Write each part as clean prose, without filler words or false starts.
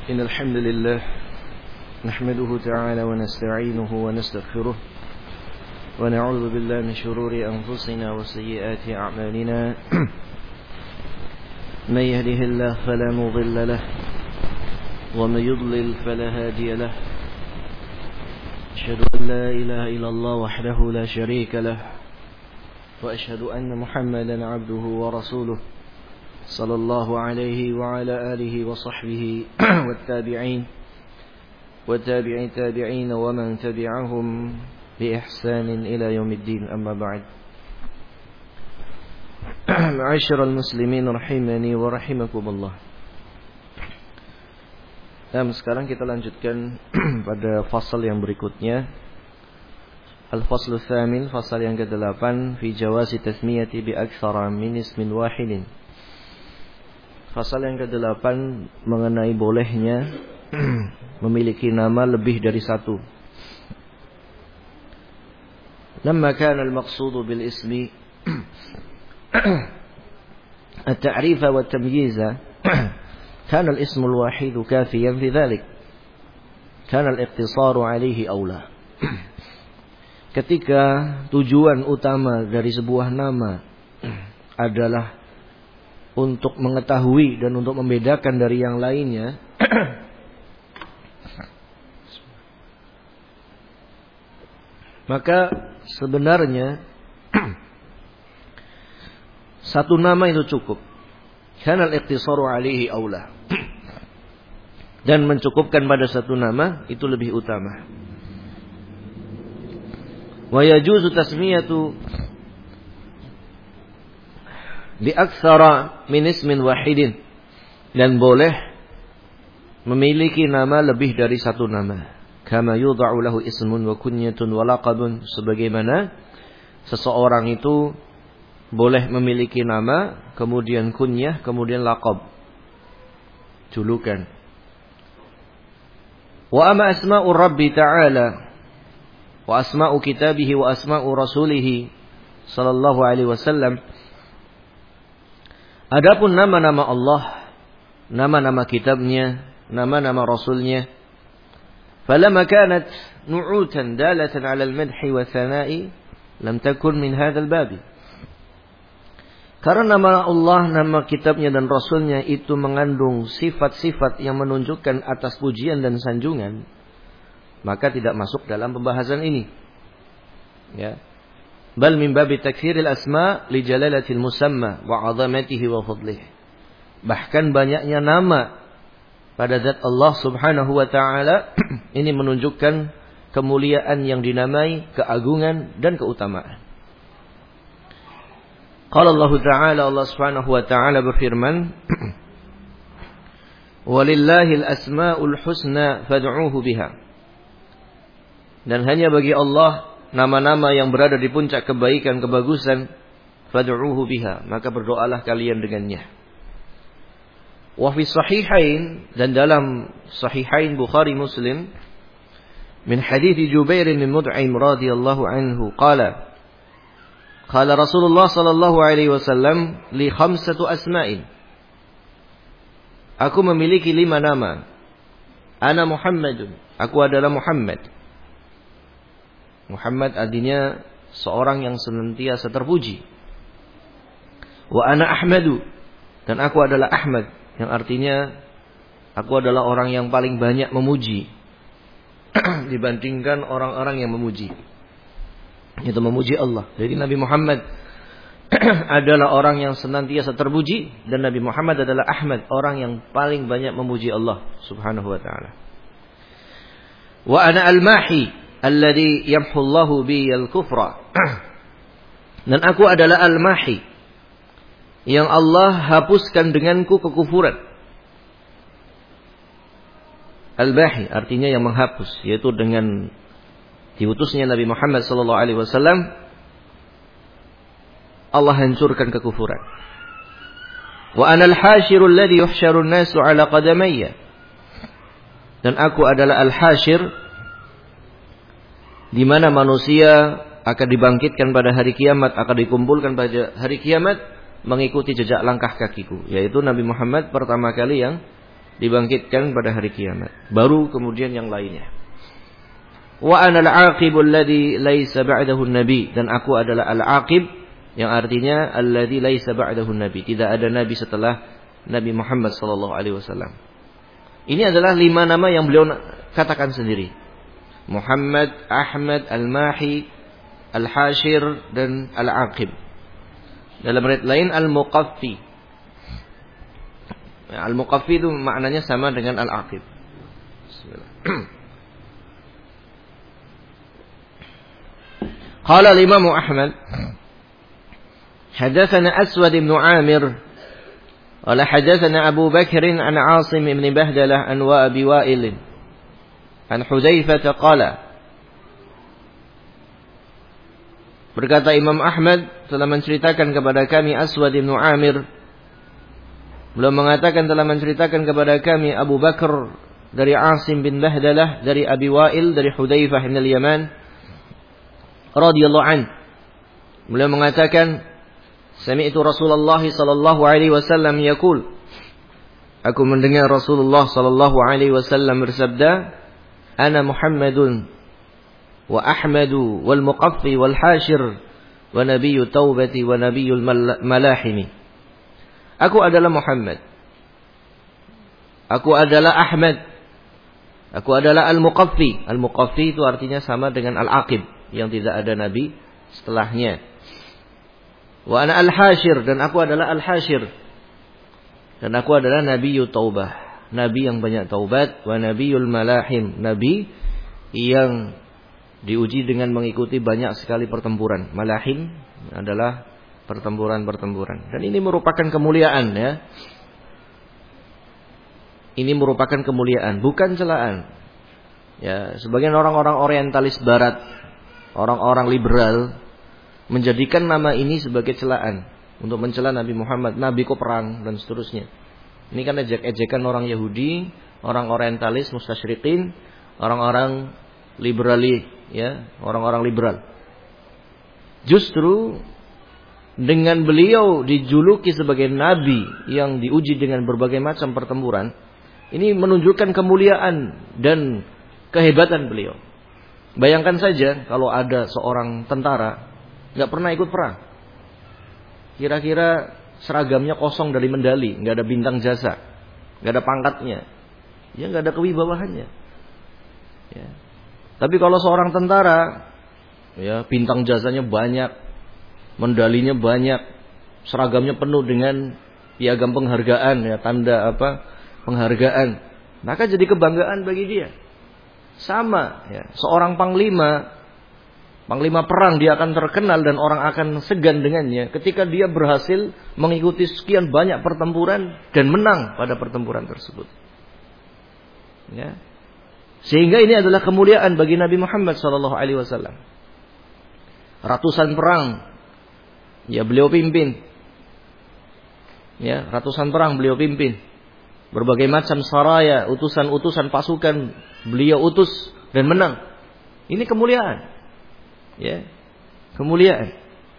إن الحمد لله نحمده تعالى ونستعينه ونستغفره ونعوذ بالله من شرور أنفسنا وسيئات أعمالنا من يهده الله فلا مضل له ومن يضلل فلا هادي له أشهد أن لا إله إلا الله وحده لا شريك له وأشهد أن محمدا عبده ورسوله صلى الله عليه وعلى آله وصحبه والتابعين ومن تبعهم بإحسان إلى يوم الدين أما بعد معاشر المسلمين رحمني ورحمكم الله. Sekarang kita lanjutkan pada fasal yang berikutnya. Al-faslu tsamin, fasal yang ke-8 fi jawazi tasmiyati bi aktsara min ismin wahidin. Fasal yang ke-8 mengenai bolehnya memiliki nama lebih dari satu. Lamma kana al-maqsudu bil ismi at-ta'rif wa at-tamyiz kana al-ism al-wahid kafiyan fi dhalik. Kana al-iqtisaru alayhi aula. Ketika tujuan utama dari sebuah nama adalah untuk mengetahui dan untuk membedakan dari yang lainnya, maka sebenarnya satu nama itu cukup. Kana al-iqtisaru alaihi aula. Dan mencukupkan pada satu nama itu lebih utama. Wa yajuzu tasmiyatu bi aktsara min ismin wahidin, dan boleh memiliki nama lebih dari satu nama. Kama yudha'u lahu ismun wa kunyatun wa laqabun, sebagaimana seseorang itu boleh memiliki nama, kemudian kunyah, kemudian laqab, julukan. Wa amma asma'ur rabbi ta'ala wa asma'u kitabihi wa asma'u rasulihi sallallahu alaihi wasallam, adapun nama-nama Allah, nama-nama kitabnya, nama-nama rasulnya, falamma kanat nu'utan dalatan 'ala al-madhi wa thana'i lam takun min hadzal bab. Karena nama Allah, nama kitabnya dan rasulnya itu mengandung sifat-sifat yang menunjukkan atas pujian dan sanjungan, maka tidak masuk dalam pembahasan ini. Ya. Bal min babi takthiril asma li jalalatil musamma wa 'azamatihi wa fadlihi. Bahkan banyaknya nama pada zat Allah Subhanahu wa taala ini menunjukkan kemuliaan yang dinamai, keagungan dan keutamaan. Qala Allah Ta'ala, Allah Subhanahu wa taala berfirman, "Walillahil asmaul husna fad'uuhu biha." Dan hanya bagi Allah nama-nama yang berada di puncak kebaikan, kebagusan, fad'uuhu biha, maka berdoalah kalian dengannya. Wa fi sahihain, dan dalam sahihain Bukhari Muslim, min hadits Jubair bin Mut'im radhiyallahu anhu qala Rasulullah sallallahu alaihi wasallam li khamsatu asma'in. Aku memiliki 5 nama. Ana Muhammadun, aku adalah Muhammad. Muhammad artinya seorang yang senantiasa terpuji. Wa ana Ahmadu, dan aku adalah Ahmad, yang artinya aku adalah orang yang paling banyak memuji dibandingkan orang-orang yang memuji. Itu memuji Allah. Jadi Nabi Muhammad adalah orang yang senantiasa terpuji, dan Nabi Muhammad adalah Ahmad, orang yang paling banyak memuji Allah Subhanahu wa taala. Wa ana al-mahi alladhi yamhu Allahu bi al-kufra. Dan aku adalah al-mahi, yang Allah hapuskan denganku kekufuran. Al-Bahi artinya yang menghapus, yaitu dengan diutusnya Nabi Muhammad sallallahu alaihi wasallam Allah hancurkan kekufuran. Wa ana al-hashiru alladhi yuhsharu an-nasu ala qadamayya. Dan aku adalah al-hashir, di mana manusia akan dibangkitkan pada hari kiamat, akan dikumpulkan pada hari kiamat mengikuti jejak langkah kakiku, yaitu Nabi Muhammad pertama kali yang dibangkitkan pada hari kiamat. Baru kemudian yang lainnya. Wa ana al-aqibul ladzi laisa ba'dahu nabi, dan aku adalah al-aqib yang artinya alladzi laisa ba'dahu nabi, tidak ada nabi setelah Nabi Muhammad sallallahu alaihi wasallam. Ini adalah 5 nama yang beliau katakan sendiri. Muhammad, Ahmad, Al-Mahi, Al-Hashir dan Al-Aqib. Dalam riwayat lain Al-Muqaffi. Al-Muqaffi itu maknanya sama dengan Al-Aqib. Bismillah. Qala al-Imam Ahmad, hadatsana Aswad bin Amir, qala hadatsana Abu Bakr an Asim bin Bahdalah an Abi Wa'il an Hudzaifah qala. Berkata Imam Ahmad telah menceritakan kepada kami Aswad bin Amir, beliau mengatakan telah menceritakan kepada kami Abu Bakar dari Asim bin Bahdalah dari Abi Wa'il dari Hudzaifah bin al-Yaman radhiyallahu an. Beliau mengatakan, sami'tu Rasulullah sallallahu alaihi wasallam yaqul, aku mendengar Rasulullah sallallahu alaihi wasallam bersabda, ana Muhammadun wa Ahmadu wal Muqaffi wal Hashir wa nabiyyu taubati wa nabiyyul malahimi. Aku adalah Muhammad, aku adalah Ahmad, aku adalah Al-Muqaffi. Al-Muqaffi itu artinya sama dengan Al-Aqib, yang tidak ada nabi setelahnya. Wa ana al-Hashir, dan aku adalah al-Hashir, dan aku adalah nabiyyu taubah, nabi yang banyak taubat, wa nabiyyul malahim, nabi yang diuji dengan mengikuti banyak sekali pertempuran. Malahim adalah pertempuran-pertempuran, dan ini merupakan kemuliaan ya. Ini merupakan kemuliaan, bukan celaan. Ya, sebagian orang-orang orientalis barat, orang-orang liberal menjadikan nama ini sebagai celaan untuk mencela Nabi Muhammad, Nabi kok perang dan seterusnya. Ini kan ejek-ejekan orang Yahudi, orang orientalis, mustasyriqin, orang-orang liberali, ya, orang-orang liberal. Justru dengan beliau dijuluki sebagai nabi yang diuji dengan berbagai macam pertempuran, ini menunjukkan kemuliaan dan kehebatan beliau. Bayangkan saja kalau ada seorang tentara nggak pernah ikut perang, kira-kira seragamnya kosong dari medali, nggak ada bintang jasa, nggak ada pangkatnya, ya nggak ada kewibawahannya. Ya. Tapi kalau seorang tentara, ya bintang jasanya banyak, medalinya banyak, seragamnya penuh dengan piagam penghargaan, ya tanda penghargaan, maka jadi kebanggaan bagi dia. Sama, ya, seorang panglima perang dia akan terkenal dan orang akan segan dengannya ketika dia berhasil mengikuti sekian banyak pertempuran dan menang pada pertempuran tersebut. Ya. Sehingga ini adalah kemuliaan bagi Nabi Muhammad SAW. Ratusan perang, ya beliau pimpin. Ya, ratusan perang beliau pimpin. Berbagai macam saraya, utusan-utusan pasukan beliau utus dan menang. Ini kemuliaan. Ya. Kemuliaan.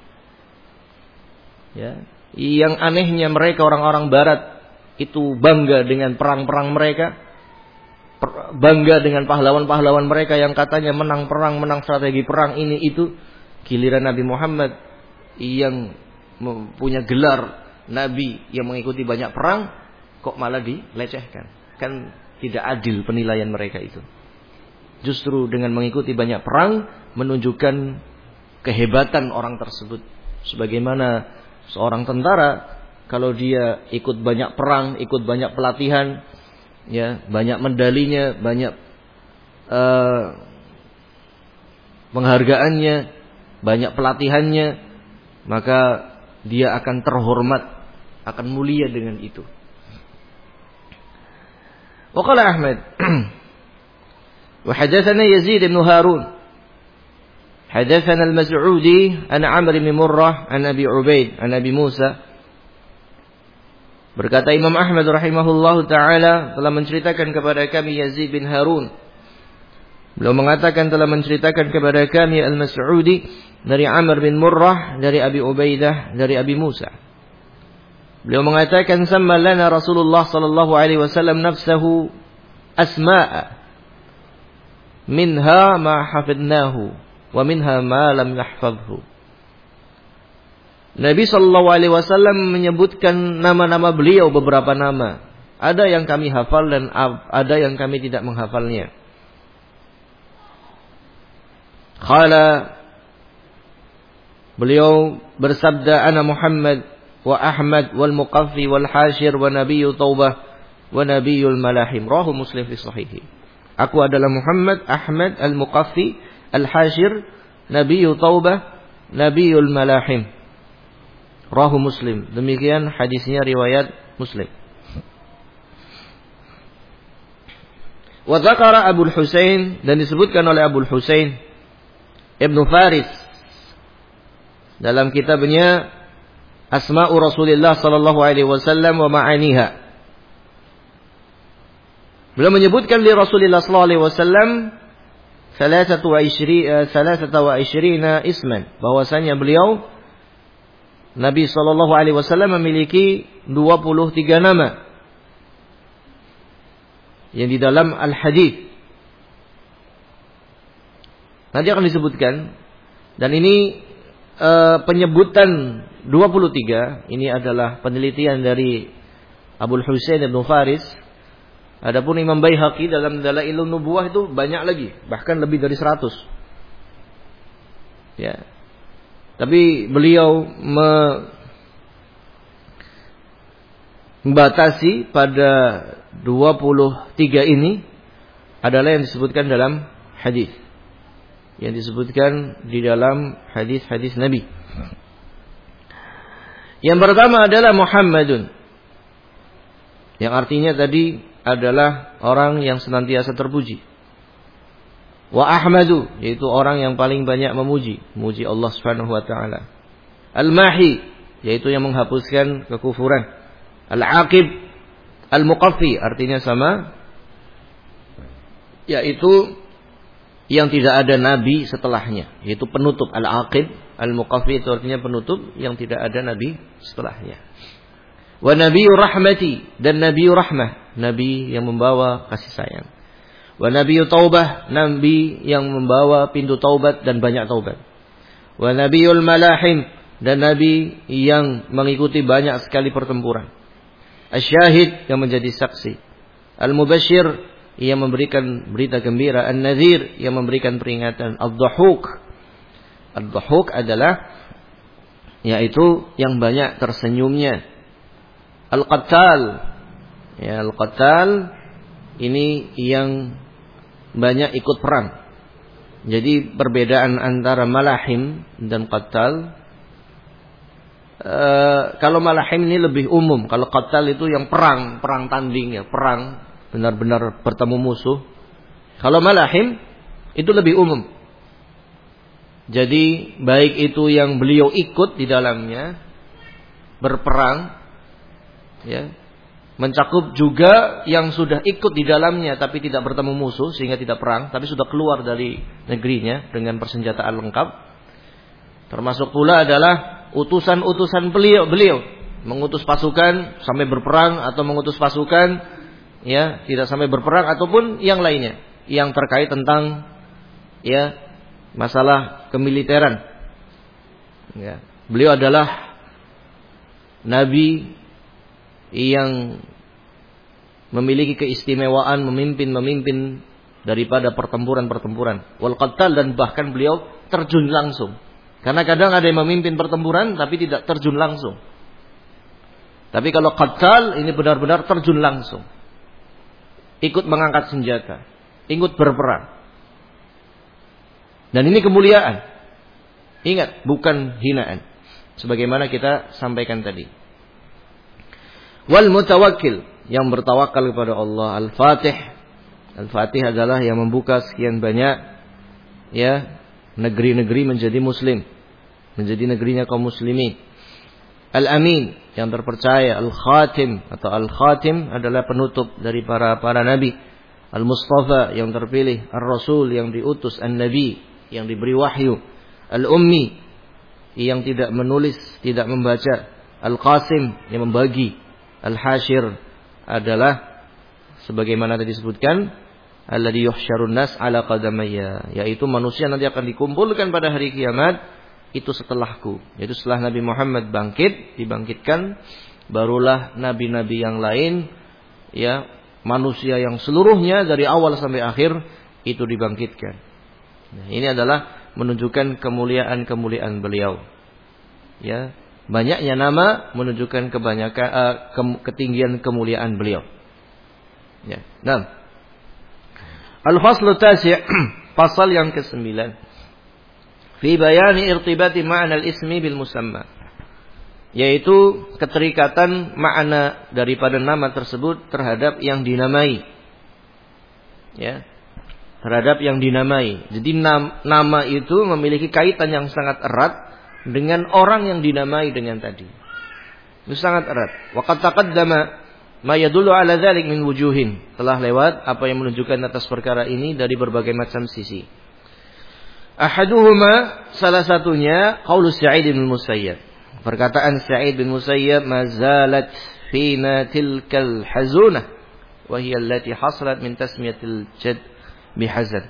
Ya. Yang anehnya mereka orang-orang barat itu bangga dengan perang-perang mereka, bangga dengan pahlawan-pahlawan mereka yang katanya menang perang, menang strategi perang ini itu. Giliran Nabi Muhammad yang punya gelar nabi yang mengikuti banyak perang, kok malah dilecehkan. Kan tidak adil penilaian mereka itu. Justru dengan mengikuti banyak perang menunjukkan kehebatan orang tersebut. Sebagaimana seorang tentara kalau dia ikut banyak perang, ikut banyak pelatihan, ya, banyak medalinya, banyak penghargaannya, banyak pelatihannya, maka dia akan terhormat, akan mulia dengan itu. وقال أحمد وحدثنا يزيد بن هارون حدثنا المسعودي عن عمرو بن مرة عن أبي عبيد عن أبي موسى. Berkata Imam Ahmad rahimahullahu taala telah menceritakan kepada kami Yazid bin Harun. Beliau mengatakan telah menceritakan kepada kami Al-Mas'udi dari Amr bin Murrah dari Abi Ubaidah dari Abi Musa. Beliau mengatakan samma lana Rasulullah sallallahu alaihi wasallam nafsahu asma'a minha ma hafidnahu wa minha ma lam nahfadhu. Nabi sallallahu alaihi wasallam menyebutkan nama-nama beliau, beberapa nama. Ada yang kami hafal dan ada yang kami tidak menghafalnya. Qala, beliau bersabda, ana Muhammad wa Ahmad wal Muqaffi wal Hashir wa Nabiyyu Taubah wa Nabiyyul Malahim. Rawahu Muslim fi sahihi. Aku adalah Muhammad, Ahmad, al Muqaffi, al Hashir, Nabiyyu Taubah, Nabiyyul Malahim. Rawahu Muslim. Demikian hadisnya riwayat Muslim. Wa dzakara Abu Husain, dan disebutkan oleh Abu Husain Ibnu Faris dalam kitabnya Asma'u Rasulillah sallallahu alaihi wasallam wa ma'aniha. Beliau menyebutkan li Rasulillah sallallahu alaihi wasallam 23 isman, bahwasanya beliau Nabi sallallahu alaihi wasallam memiliki 23 nama yang di dalam al-hadis. Nanti akan disebutkan, dan ini penyebutan 23 ini adalah penelitian dari Abu Husain Ibnu Faris. Adapun Imam Baihaqi dalam Dalailun Nubuwah itu banyak lagi, bahkan lebih dari 100. Ya. Tapi beliau membatasi pada 23 ini adalah yang disebutkan dalam hadis. Yang disebutkan di dalam hadis-hadis Nabi. Yang pertama adalah Muhammadun, yang artinya tadi adalah orang yang senantiasa terpuji. Wa Ahmadu, yaitu orang yang paling banyak memuji Allah Subhanahu wa taala. Al-Mahi, yaitu yang menghapuskan kekufuran. Al-Aqib, Al-Muqaffi, artinya sama, yaitu yang tidak ada nabi setelahnya, yaitu penutup. Al-Aqib, Al-Muqaffi itu artinya penutup yang tidak ada nabi setelahnya. Wa Nabiyyu Rahmati, dan Nabiyyu Rahmah, nabi yang membawa kasih sayang. Wa Nabiyyu Taubah, nabi yang membawa pintu taubat dan banyak taubat. Wa Nabiyyul Malahim, dan nabi yang mengikuti banyak sekali pertempuran. Asy-Syahid, yang menjadi saksi. Al-Mubashshir, yang memberikan berita gembira. An-Nadhir, yang memberikan peringatan. Ad-Dhahuk, Ad-Dhahuk adalah yaitu yang banyak tersenyumnya. Al-Qattal, ya, Al-Qattal ini yang banyak ikut perang. Jadi perbedaan antara Malahim dan Qattal, kalau Malahim ini lebih umum, kalau Qattal itu yang perang tanding, ya, perang benar-benar bertemu musuh. Kalau Malahim itu lebih umum. Jadi baik itu yang beliau ikut di dalamnya berperang, ya, mencakup juga yang sudah ikut di dalamnya tapi tidak bertemu musuh sehingga tidak perang, tapi sudah keluar dari negerinya dengan persenjataan lengkap. Termasuk pula adalah utusan-utusan beliau mengutus pasukan sampai berperang atau mengutus pasukan, ya, tidak sampai berperang, ataupun yang lainnya yang terkait tentang, ya, masalah kemiliteran. Ya. Beliau adalah nabi yang memiliki keistimewaan memimpin daripada pertempuran. Wal qattal, dan bahkan beliau terjun langsung. Karena kadang ada yang memimpin pertempuran tapi tidak terjun langsung. Tapi kalau qattal ini benar-benar terjun langsung. Ikut mengangkat senjata, ikut berperang. Dan ini kemuliaan. Ingat, bukan hinaan. Sebagaimana kita sampaikan tadi. Wal mutawakkil, yang bertawakal kepada Allah. Al-Fatih. Al-Fatih adalah yang membuka sekian banyak, ya, negeri-negeri menjadi muslim, menjadi negerinya kaum muslimin. Al-Amin, yang terpercaya. Al-Khatim, atau Al-Khatim adalah penutup dari para nabi. Al-Mustafa, yang terpilih. Ar-Rasul, yang diutus. An-Nabi, yang diberi wahyu. Al-Ummi, yang tidak menulis, tidak membaca. Al-Qasim yang membagi. Al-Hashir adalah sebagaimana tadi disebutkan, alladzi yuhsyarun nas ala qadamayya, yaitu manusia nanti akan dikumpulkan pada hari kiamat itu setelahku, yaitu setelah Nabi Muhammad dibangkitkan, barulah nabi-nabi yang lain, ya, manusia yang seluruhnya dari awal sampai akhir itu dibangkitkan. Nah, ini adalah menunjukkan kemuliaan beliau. Ya, banyaknya nama menunjukkan ketinggian kemuliaan beliau. Ya. Nah, al-faslu tasi', pasal yang ke-9. Fi bayani irtibati ma'na al-ismi bil musamma, yaitu keterikatan makna daripada nama tersebut terhadap yang dinamai. Ya, terhadap yang dinamai. Jadi nama itu memiliki kaitan yang sangat erat dengan orang yang dinamai dengan tadi. Itu sangat erat. Wa qad taqaddama ma yadullu ala dzalik min wujuhin. Telah lewat apa yang menunjukkan atas perkara ini dari berbagai macam sisi. Ahaduhuma, salah satunya qaulus Sa'id bin Musayyab. Perkataan Sa'id bin Musayyab, mazalat fina tilkal hazunah wa hiya allati hasalat min tasmiyatil jad bihazan.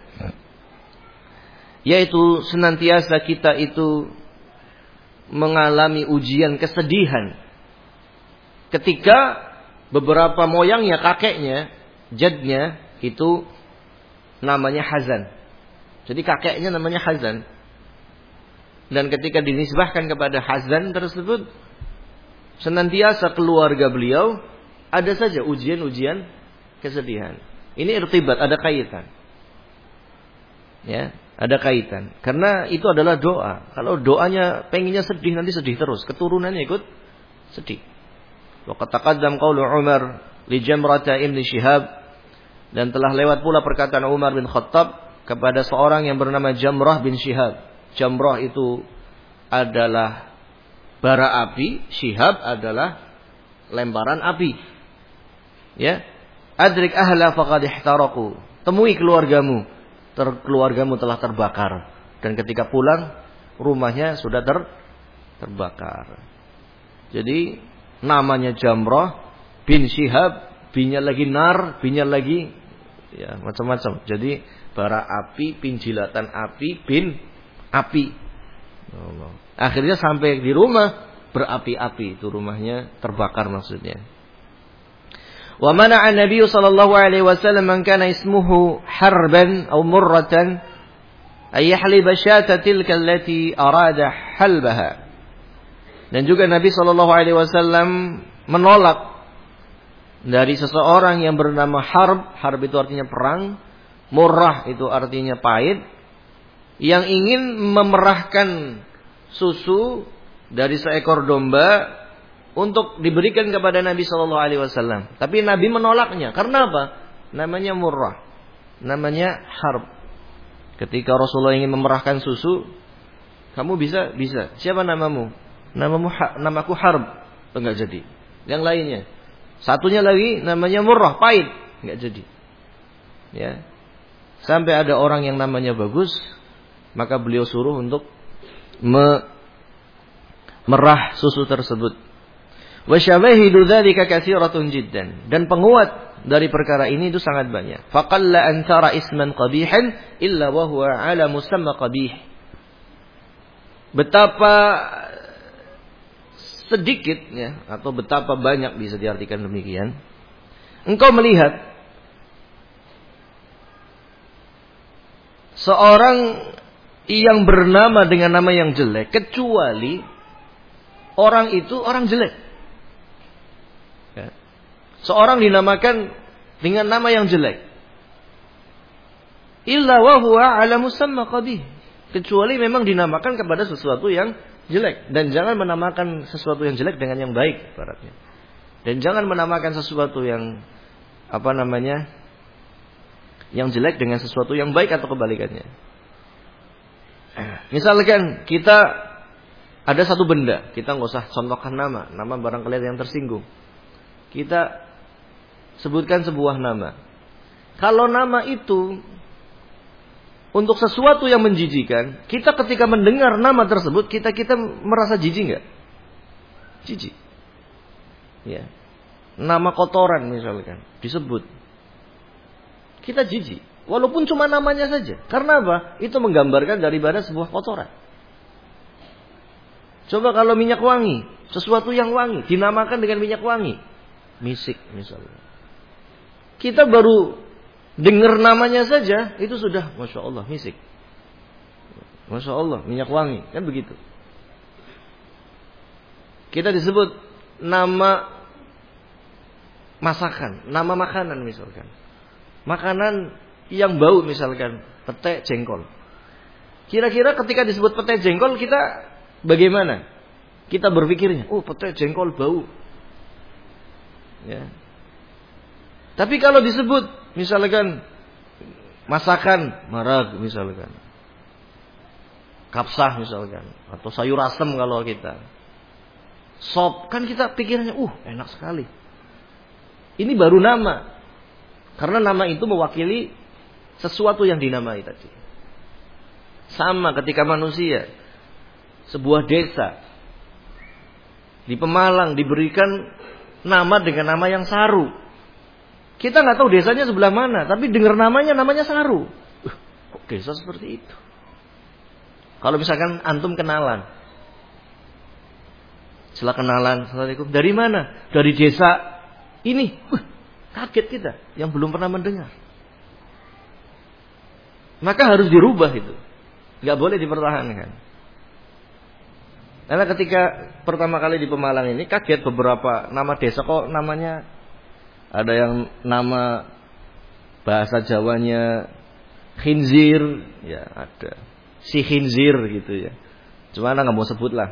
Yaitu senantiasa kita itu mengalami ujian kesedihan ketika beberapa moyangnya, kakeknya, jadnya itu namanya Hazan. Jadi kakeknya namanya Hazan. Dan ketika dinisbahkan kepada Hazan tersebut, senantiasa keluarga beliau ada saja ujian-ujian kesedihan. Ini irtibat, ada kaitan. Ya, ada kaitan. Karena itu adalah doa. Kalau doanya pengennya sedih, nanti sedih terus. Keturunannya ikut sedih. Wa qad taqaddam qaulu Umar li Jamrata ibn Shihab, dan telah lewat pula perkataan Umar bin Khattab kepada seorang yang bernama Jamrah bin Shihab. Jamrah itu adalah bara api, Shihab adalah lemparan api. Ya, adrik ahla faqad ihtaraku. Temui keluargamu, keluargamu telah terbakar. Dan ketika pulang, rumahnya sudah terbakar. Jadi namanya Jamrah bin Shihab, binnya lagi nar, binnya lagi ya macam-macam. Jadi bara api, pinjilatan api, bin api. Allah. Akhirnya sampai di rumah berapi-api, itu rumahnya terbakar maksudnya. Wa mana'a Nabi sallallahu alaihi wasallam man kana ismuhu harban aw murratan ay yahliba syata tilka allati arada halbaha. Dan juga Nabi sallallahu alaihi wasallam menolak dari seseorang yang bernama Harb. Harb itu artinya perang, murrah itu artinya pahit, yang ingin memerahkan susu dari seekor domba untuk diberikan kepada Nabi sallallahu alaihi wasallam. Tapi Nabi menolaknya. Karena apa? Namanya murrah. Namanya Harb. Ketika Rasulullah ingin memerahkan susu, kamu bisa. Siapa namamu? Namaku Harb. Enggak jadi. Yang lainnya. Satunya lagi namanya murrah, pahit. Enggak jadi. Ya. Sampai ada orang yang namanya bagus, maka beliau suruh untuk merah susu tersebut. Wa syawahidu dzalika katsiratun jiddan. Dan penguat dari perkara ini itu sangat banyak. Faqalla an tara isman qabihan illa wa huwa ala musamma qabih. Betapa sedikit ya, atau betapa banyak bisa diartikan demikian, engkau melihat seorang yang bernama dengan nama yang jelek, kecuali orang itu orang jelek. Ya. Seorang dinamakan dengan nama yang jelek. Illa wa huwa ala musamma qabih. Kecuali memang dinamakan kepada sesuatu yang jelek. Dan jangan menamakan sesuatu yang jelek dengan yang baik, ibaratnya. Dan jangan menamakan sesuatu yang yang jelek dengan sesuatu yang baik atau kebalikannya. Misalkan kita ada satu benda, kita nggak usah contohkan nama barangkali yang tersinggung. Kita sebutkan sebuah nama. Kalau nama itu untuk sesuatu yang menjijikan, kita ketika mendengar nama tersebut, kita merasa jijik nggak? Jijik. Ya. Nama kotoran misalkan disebut. Kita jijik. Walaupun cuma namanya saja. Karena apa? Itu menggambarkan daripada sebuah kotoran. Coba kalau minyak wangi, sesuatu yang wangi, dinamakan dengan minyak wangi. Misik misalnya. Kita baru dengar namanya saja, itu sudah Masya Allah, misik. Masya Allah, minyak wangi. Kan begitu. Kita disebut nama masakan, nama makanan misalkan. Makanan yang bau misalkan, pete jengkol. Kira-kira ketika disebut pete jengkol kita bagaimana? Kita berpikirnya, oh pete jengkol bau. Ya. Tapi kalau disebut misalkan masakan marag misalkan, kapsah misalkan, atau sayur asem kalau kita, sop, kan kita pikirnya, enak sekali. Ini baru nama, karena nama itu mewakili sesuatu yang dinamai tadi. Sama ketika manusia, sebuah desa di Pemalang diberikan nama dengan nama yang Saru. Kita nggak tahu desanya sebelah mana, tapi dengar namanya Saru. Kok desa seperti itu? Kalau misalkan antum kenalan, setelah kenalan, Assalamualaikum, dari mana? Dari desa ini. Kaget kita yang belum pernah mendengar. Maka harus dirubah itu. Nggak boleh dipertahankan. Karena ketika pertama kali di Pemalang ini kaget beberapa nama desa kok namanya ada yang nama bahasa Jawanya khinzir, ya ada si khinzir gitu ya. Cuma nggak mau sebut lah.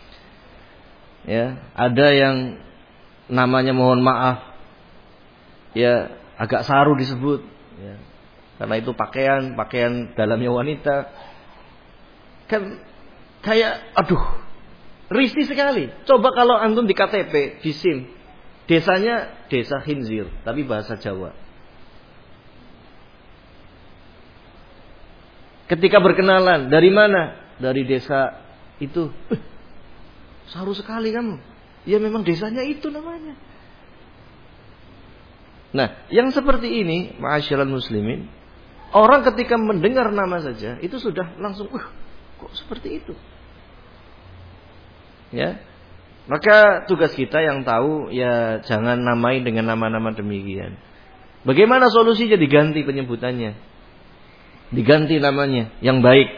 Ya, ada yang namanya mohon maaf, ya agak Saru disebut. Ya. Karena itu pakaian dalamnya wanita. Kan kayak risih sekali. Coba kalau antum di KTP, di SIM, desanya desa Khinzir, tapi bahasa Jawa. Ketika berkenalan, dari mana? Dari desa itu. Saru sekali kamu. Ya memang desanya itu namanya. Nah, yang seperti ini, ma'asyiral muslimin, orang ketika mendengar nama saja itu sudah langsung, kok seperti itu? Ya. Maka tugas kita yang tahu ya jangan namai dengan nama-nama demikian. Bagaimana solusinya? Diganti penyebutannya. Diganti namanya yang baik.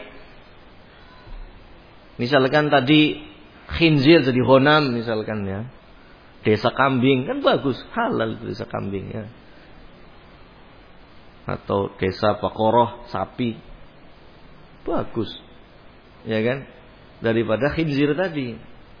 Misalkan tadi khinzir jadi honam misalkan ya. Desa kambing kan bagus, halal desa kambing ya. Atau desa Bakoroh sapi. Bagus. Ya kan? Daripada khinzir tadi.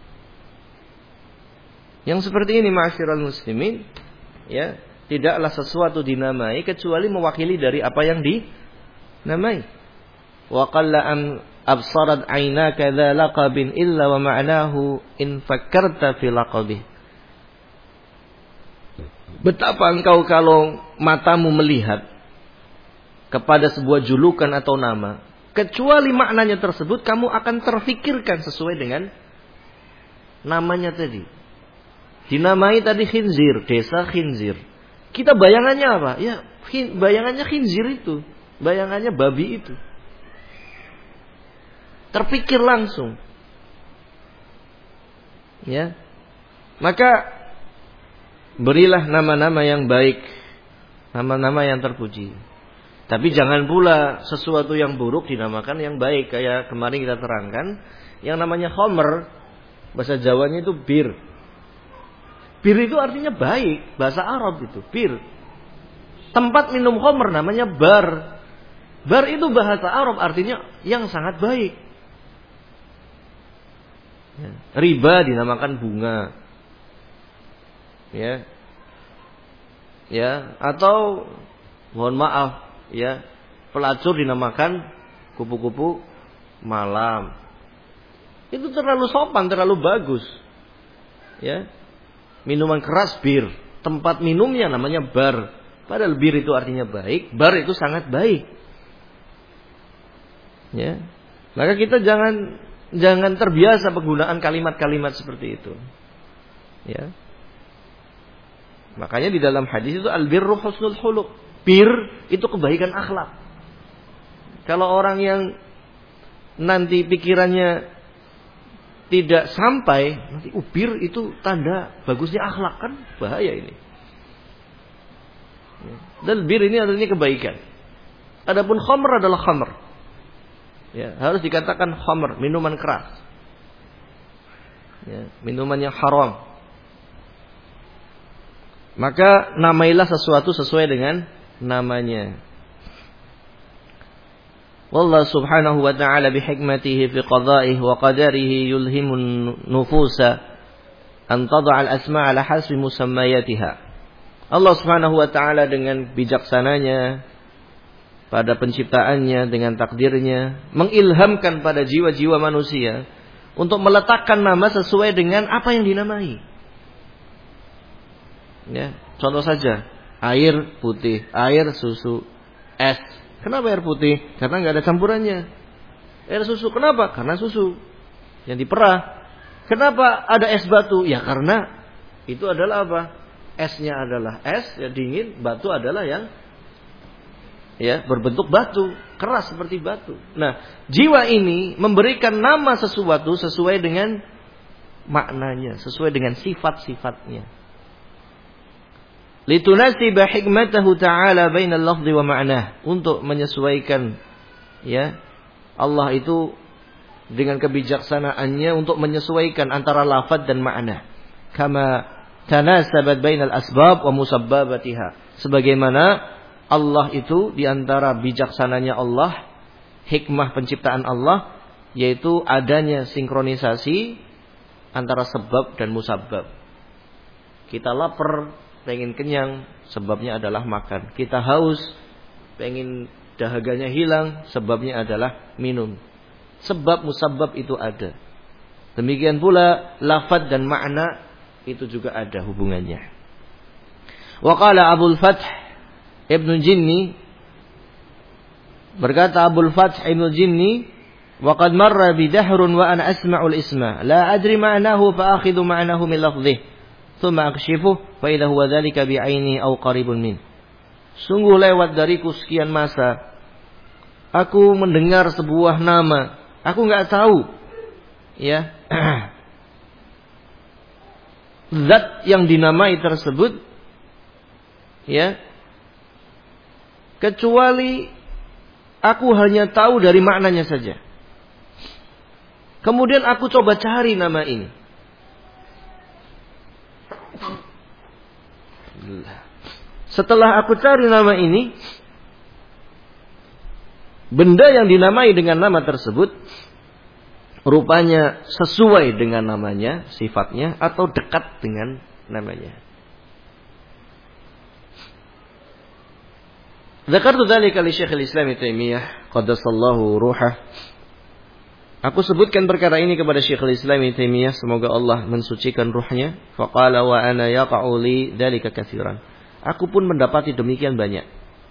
Yang seperti ini ma'asyiral muslimin, ya, tidaklah sesuatu dinamai kecuali mewakili dari apa yang dinamai. Wa qalla an absarat 'ainaka dza laqabin illa wa ma'nahu in fakkarta fi laqabih. Betapa engkau kalau matamu melihat kepada sebuah julukan atau nama, kecuali maknanya tersebut kamu akan terfikirkan sesuai dengan namanya tadi. Dinamai tadi khinzir, desa khinzir. Kita bayangannya apa? Ya, bayangannya khinzir itu. Bayangannya babi itu. Terpikir langsung. Ya. Maka berilah nama-nama yang baik. Nama-nama yang terpuji. Tapi jangan pula sesuatu yang buruk dinamakan yang baik. Kayak kemarin kita terangkan. Yang namanya khomer. Bahasa Jawanya itu bir. Bir itu artinya baik, bahasa Arab itu, bir. Tempat minum khamr namanya bar. Bar itu bahasa Arab artinya yang sangat baik. Ya. Riba dinamakan bunga. Ya. Ya, atau mohon maaf, ya, pelacur dinamakan kupu-kupu malam. Itu terlalu sopan, terlalu bagus. Ya. Minuman keras bir, tempat minumnya namanya bar. Padahal bir itu artinya baik, bar itu sangat baik. Ya. Maka kita jangan terbiasa penggunaan kalimat-kalimat seperti itu. Ya. Makanya di dalam hadis itu al-birru husnul khuluq. Bir itu kebaikan akhlak. Kalau orang yang nanti pikirannya tidak sampai, nanti bir itu tanda bagusnya akhlak, kan bahaya ini. Dan bir ini artinya kebaikan. Adapun khamr adalah khamr. Ya, harus dikatakan khamr, minuman keras. Ya, minuman yang haram. Maka namailah sesuatu sesuai dengan namanya. Wallahu subhanahu wa ta'ala bihikmatihi fi qada'ihi wa qadarihi yulhimun nufusa an tad'a al-asma' ala hasbi musammayatiha. Allah subhanahu wa ta'ala dengan bijaksananya pada penciptaannya, dengan takdirnya, mengilhamkan pada jiwa-jiwa manusia untuk meletakkan nama sesuai dengan apa yang dinamai. Ya, contoh saja, air putih, air susu, es. Kenapa air putih? Karena nggak ada campurannya. Air susu, kenapa? Karena susu yang diperah. Kenapa ada es batu? Ya karena itu adalah apa? Esnya adalah es yang dingin, batu adalah yang ya berbentuk batu, keras seperti batu. Nah, jiwa ini memberikan nama sesuatu sesuai dengan maknanya, sesuai dengan sifat-sifatnya. Litunasiba hikmatahu ta'ala bainal lafzi wa ma'nah, untuk menyesuaikan ya Allah itu dengan kebijaksanaannya untuk menyesuaikan antara lafaz dan makna. Kama tanasabat bainal asbab wa musabbabatiha. Sebagaimana Allah itu di antara bijaksananya Allah, hikmah penciptaan Allah, yaitu adanya sinkronisasi antara sebab dan musabbab. Kita lapar, pengen kenyang, sebabnya adalah makan. Kita haus, pengen dahaganya hilang, sebabnya adalah minum. Sebab musabbab itu ada. Demikian pula lafaz dan makna itu juga ada hubungannya. Wa qala Abul Fath Ibnu Jinni, berkata Abul Fath Ibnu Jinni, wa qad marra bi dahrun wa ana asma'ul isma la adri ma'nahu fa akhidhu ma'nahu min lafdhihi thumma akshifuhu fa idza huwa dzalika bi 'aini aw qaribun min. Sungguh lewat dariku sekian masa, aku mendengar sebuah nama, aku enggak tahu ya zat yang dinamai tersebut ya, kecuali aku hanya tahu dari maknanya saja. Kemudian aku coba cari nama ini. Setelah aku cari nama ini, benda yang dinamai dengan nama tersebut rupanya sesuai dengan namanya, sifatnya, atau dekat dengan namanya. Zakartu dzalika li Syekhul Islam Ibnu Taimiyah qaddasallahu ruhah. Aku sebutkan perkara ini kepada Syekhul Islam Ibnu Taimiyah, semoga Allah mensucikan ruhnya. Faqala wa ana yaqa'u li dzalika katsiran. Aku pun mendapati demikian banyak.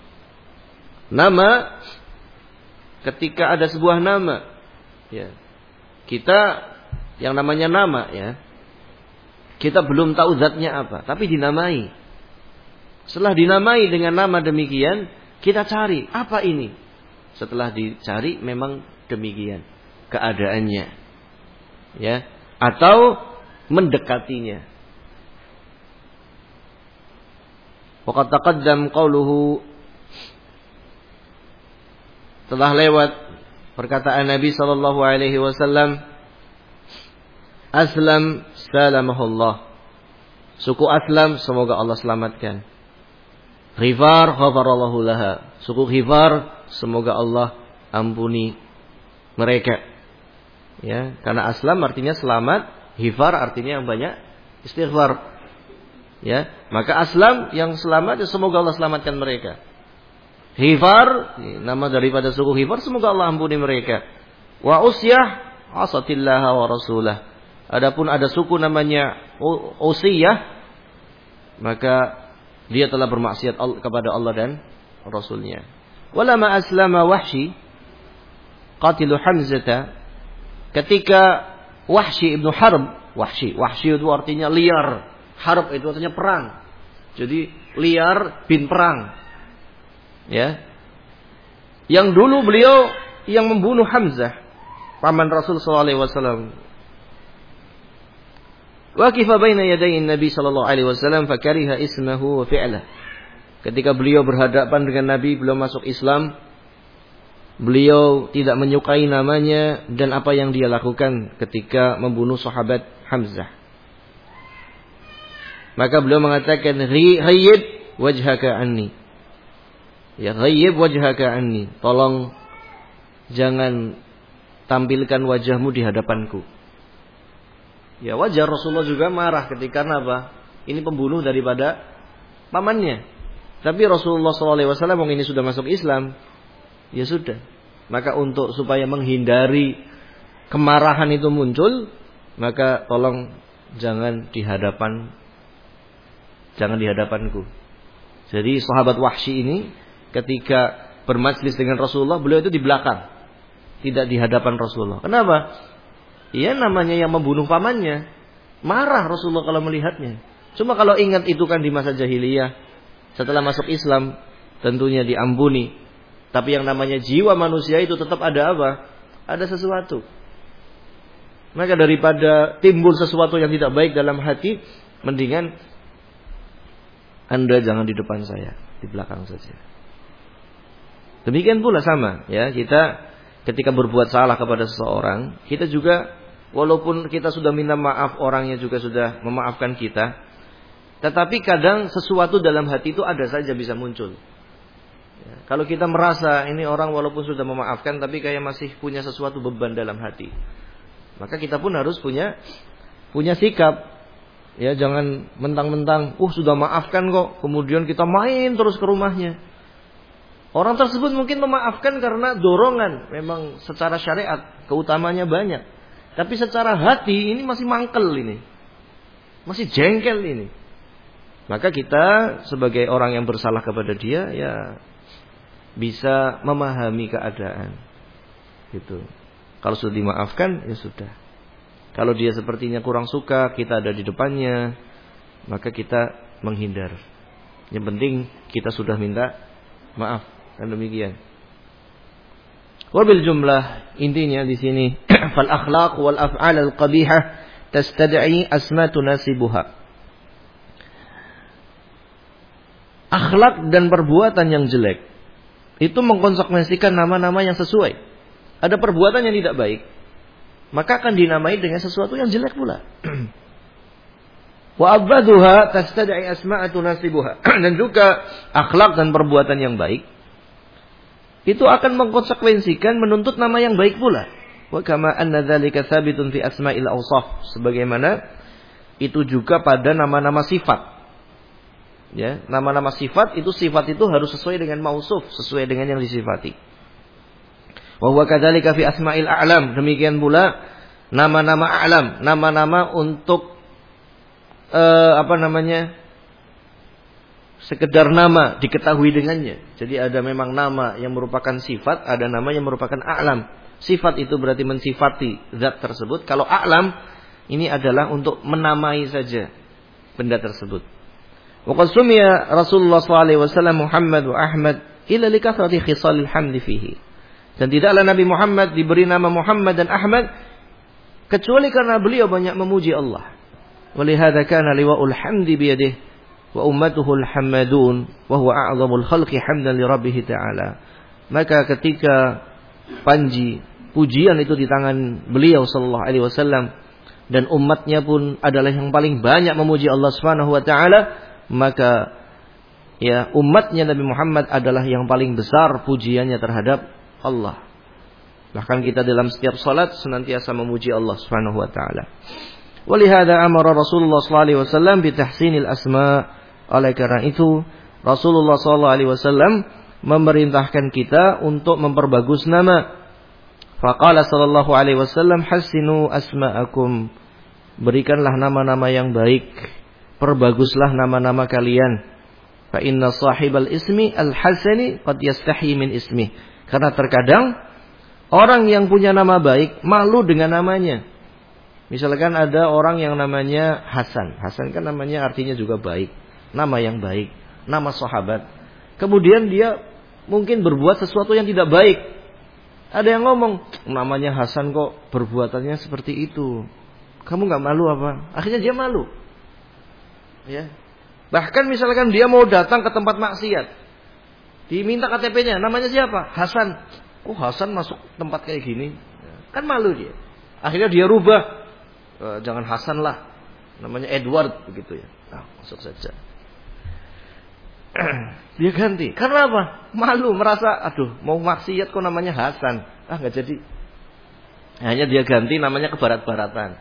Nama, ketika ada sebuah nama, ya, kita yang namanya nama ya, kita belum tahu zatnya apa, tapi dinamai. Setelah dinamai dengan nama demikian, kita cari apa ini. Setelah dicari memang demikian keadaannya, ya, atau mendekatinya. Waqad taqaddam qauluhu, telah lewat perkataan Nabi sallallahu alaihi wasallam, Aslam salamahullah. Suku Aslam semoga Allah selamatkan. Ghifar ghafarallahu laha. Suku Ghifar semoga Allah ampuni mereka. Ya, karena Aslam artinya selamat, Ghifar artinya yang banyak istighfar. Ya, maka Aslam yang selamat, ya semoga Allah selamatkan mereka. Ghifar, nama daripada suku Ghifar, semoga Allah ampuni mereka. Wa Usyah asatillaha wa rasulah. Adapun ada suku namanya Usyah, maka dia telah bermaksiat kepada Allah dan Rasulnya. Walama aslama Wahsy qatilu Hamzah, ketika Wahsy ibnu Harb Wahsy. Wahsy itu artinya liar. Harb itu artinya perang. Jadi liar bin perang. Ya. Yang dulu beliau yang membunuh Hamzah, paman Rasul sallallahu alaihi wasallam. Waqifa baina yaday Nabi sallallahu alaihi wasallam fakariha ismahu wa fi'lah. Ketika beliau berhadapan dengan Nabi, beliau masuk Islam. Beliau tidak menyukai namanya dan apa yang dia lakukan ketika membunuh sahabat Hamzah. Maka beliau mengatakan, "Ghayyib wajhaka anni." Ya, ghayyib wajhaka anni. Tolong jangan tampilkan wajahmu di hadapanku. Ya, wajar Rasulullah juga marah ketika apa? Ini pembunuh daripada pamannya. Tapi Rasulullah SAW ini sudah masuk Islam. Ya sudah. Maka untuk supaya menghindari kemarahan itu muncul, maka tolong jangan di hadapanku. Jadi sahabat Wahsy ini ketika bermajlis dengan Rasulullah, beliau itu di belakang, tidak di hadapan Rasulullah. Kenapa? Ia namanya yang membunuh pamannya. Marah Rasulullah kalau melihatnya. Cuma kalau ingat itu kan di masa jahiliyah, setelah masuk Islam tentunya diampuni. Tapi yang namanya jiwa manusia itu tetap ada apa? Ada sesuatu. Maka daripada timbul sesuatu yang tidak baik dalam hati, mendingan Anda jangan di depan saya, di belakang saja. Demikian pula sama, ya, kita ketika berbuat salah kepada seseorang, kita juga walaupun kita sudah minta maaf, orangnya juga sudah memaafkan kita, tetapi kadang sesuatu dalam hati itu ada saja bisa muncul. Ya, kalau kita merasa ini orang walaupun sudah memaafkan tapi kayak masih punya sesuatu beban dalam hati, maka kita pun harus punya sikap. Ya, jangan mentang-mentang sudah maafkan kok, kemudian kita main terus ke rumahnya. Orang tersebut mungkin memaafkan karena dorongan, memang secara syariat keutamanya banyak. Tapi secara hati ini masih mangkel ini. Masih jengkel ini. Maka kita sebagai orang yang bersalah kepada dia, ya bisa memahami keadaan. Gitu. Kalau sudah dimaafkan, ya sudah. Kalau dia sepertinya kurang suka, kita ada di depannya, maka kita menghindar. Yang penting kita sudah minta maaf. Dan demikian. Wabil jumlah, intinya di sini fal akhlaq wal af'al al qabihah tastad'i asma tunasibuha. Akhlak dan perbuatan yang jelek itu mengkonsekuensikan nama-nama yang sesuai. Ada perbuatan yang tidak baik, maka akan dinamai dengan sesuatu yang jelek pula. Wa abaduha tastad'i asma tunasibuha. Dan juga akhlak dan perbuatan yang baik itu akan mengkonsekuensikan menuntut nama yang baik pula. Wa kama anna dzalika tsabitun fi asma'il awsaf, sebagaimana itu juga pada nama-nama sifat. Ya, nama-nama sifat itu harus sesuai dengan mausuf, sesuai dengan yang disifati. Wa huwa kadzalika fi asma'il a'lam, demikian pula nama-nama a'lam, nama-nama untuk sekedar nama diketahui dengannya. Jadi ada memang nama yang merupakan sifat, ada nama yang merupakan a'lam. Sifat itu berarti mensifati zat tersebut. Kalau a'lam ini adalah untuk menamai saja benda tersebut. Wa qad sumiya Rasulullah SAW Muhammad wa Ahmad illa likathrati khisalil hamdi fihi. Dan tidaklah Nabi Muhammad diberi nama Muhammad dan Ahmad kecuali karena beliau banyak memuji Allah. Wa lihadza kana liwa'ul hamdi biyadihi wa ummatuhul hammadun wa huwa a'zamul khalqi hamdan li rabbih ta'ala. Maka ketika panji pujian itu di tangan beliau sallallahu alaihi wasallam dan umatnya pun adalah yang paling banyak memuji Allah Subhanahu wa taala, maka ya umatnya Nabi Muhammad adalah yang paling besar pujiannya terhadap Allah. Bahkan kita dalam setiap salat senantiasa memuji Allah Subhanahu wa taala. Walihada amara Rasulullah sallallahu alaihi wasallam bi tahsinil asma. Oleh karena itu Rasulullah sallallahu alaihi wasallam memerintahkan kita untuk memperbagus nama. Faqala sallallahu alaihi wasallam hassinu asma'akum. Berikanlah nama-nama yang baik, perbaguslah nama-nama kalian. Fa inna sahibal ismi al-hasani qad yastahi min ismi. Karena terkadang orang yang punya nama baik malu dengan namanya. Misalkan ada orang yang namanya Hasan. Hasan kan namanya artinya juga baik. Nama yang baik. Nama sahabat. Kemudian dia mungkin berbuat sesuatu yang tidak baik. Ada yang ngomong, namanya Hasan kok perbuatannya seperti itu. Kamu gak malu apa? Akhirnya dia malu. Ya. Bahkan misalkan dia mau datang ke tempat maksiat. Diminta KTP-nya. Namanya siapa? Hasan. Oh, Hasan masuk tempat kayak gini. Kan malu dia. Akhirnya dia rubah. Jangan Hasan lah, namanya Edward begitu ya. Nah, masuk saja. Dia ganti. Karena apa? Malu, merasa aduh mau maksiat kok namanya Hasan. Nggak jadi. Hanya dia ganti namanya kebarat-baratan.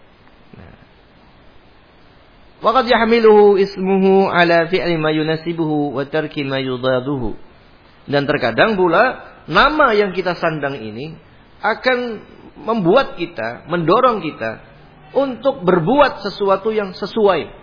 Waqad yahmiluhu ismuhu ala fi'li ma yunasibuhu wa tarki ma yudaduhu. Dan terkadang pula nama yang kita sandang ini akan membuat kita, mendorong kita untuk berbuat sesuatu yang sesuai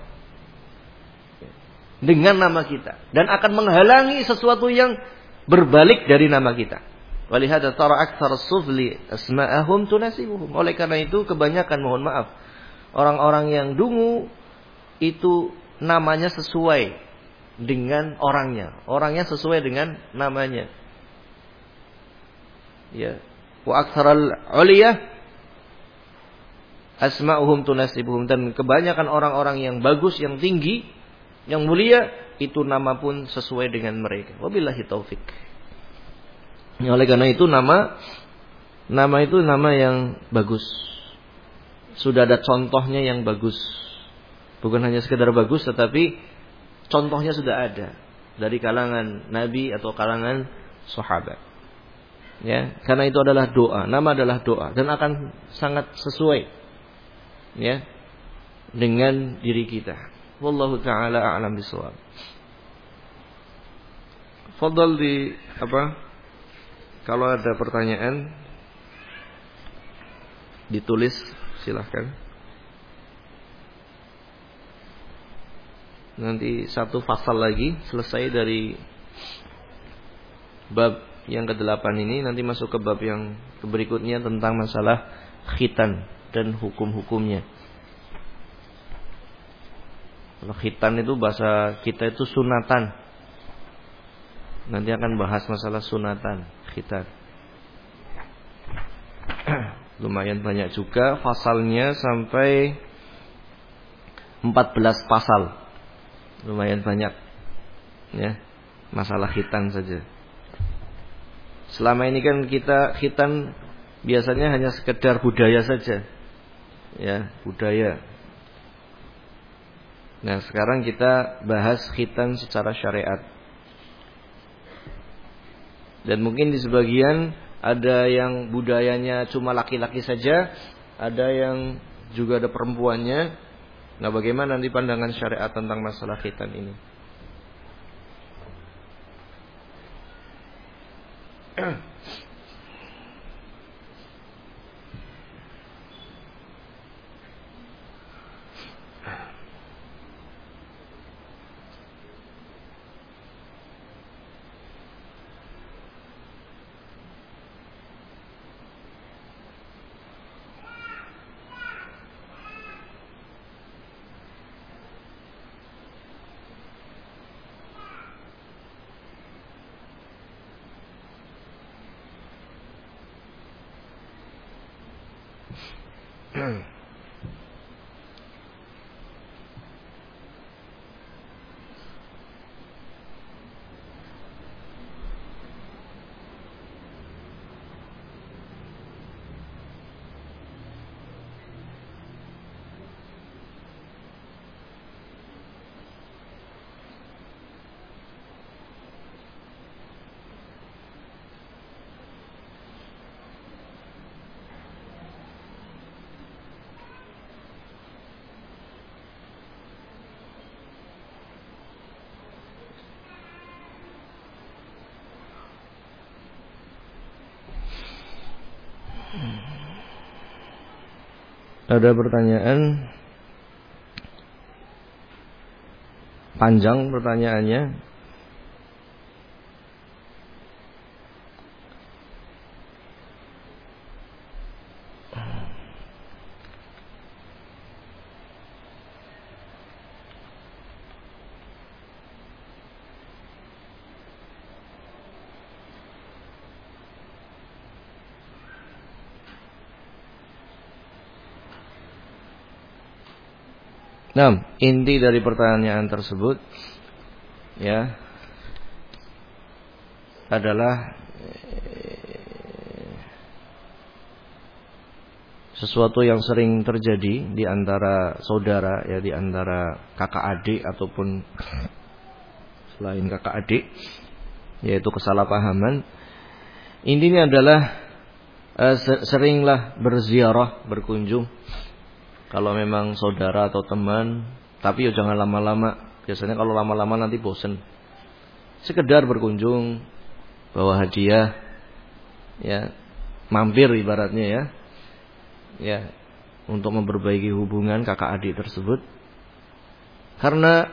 dengan nama kita. Dan akan menghalangi sesuatu yang berbalik dari nama kita. Walihada tara aktsar as-sufli asma'ahum tunasibuhum. Oleh karena itu kebanyakan, mohon maaf, orang-orang yang dungu itu namanya sesuai dengan orangnya. Orangnya sesuai dengan namanya. Ya. Wa aktsaral uliyah asma'uhum tunasibuhum. Dan kebanyakan orang-orang yang bagus, yang tinggi, yang mulia, itu nama pun sesuai dengan mereka. Wabillahi taufik. Oleh karena itu nama itu nama yang bagus. Sudah ada contohnya yang bagus. Bukan hanya sekedar bagus, tetapi contohnya sudah ada dari kalangan nabi atau kalangan sahabat. Ya, karena itu adalah doa. Nama adalah doa dan akan sangat sesuai ya dengan diri kita. Wallahu taala a'lam bishawab. Fadhal di kalau ada pertanyaan ditulis silahkan. Nanti satu fasal lagi selesai dari bab yang ke-8 ini, nanti masuk ke bab yang berikutnya tentang masalah khitan dan hukum-hukumnya. Kalau khitan itu bahasa kita itu sunatan. Nanti akan bahas masalah sunatan, khitan. Lumayan banyak juga pasalnya, sampai 14 pasal. Lumayan banyak ya, masalah khitan saja. Selama ini kan kita khitan biasanya hanya sekedar budaya saja. Ya, budaya. Nah, sekarang kita bahas khitan secara syariat. Dan mungkin di sebagian ada yang budayanya cuma laki-laki saja, ada yang juga ada perempuannya. Nah, bagaimana nanti pandangan syariat tentang masalah khitan ini? Ada pertanyaan panjang pertanyaannya. Nah, inti dari pertanyaan tersebut ya adalah sesuatu yang sering terjadi di antara saudara, ya, di antara kakak adik ataupun selain kakak adik, yaitu kesalahpahaman. Intinya adalah seringlah berziarah, berkunjung. Kalau memang saudara atau teman, tapi ya jangan lama-lama. Biasanya kalau lama-lama nanti bosen. Sekedar berkunjung, bawa hadiah, ya, mampir ibaratnya ya. Ya, untuk memperbaiki hubungan kakak adik tersebut. Karena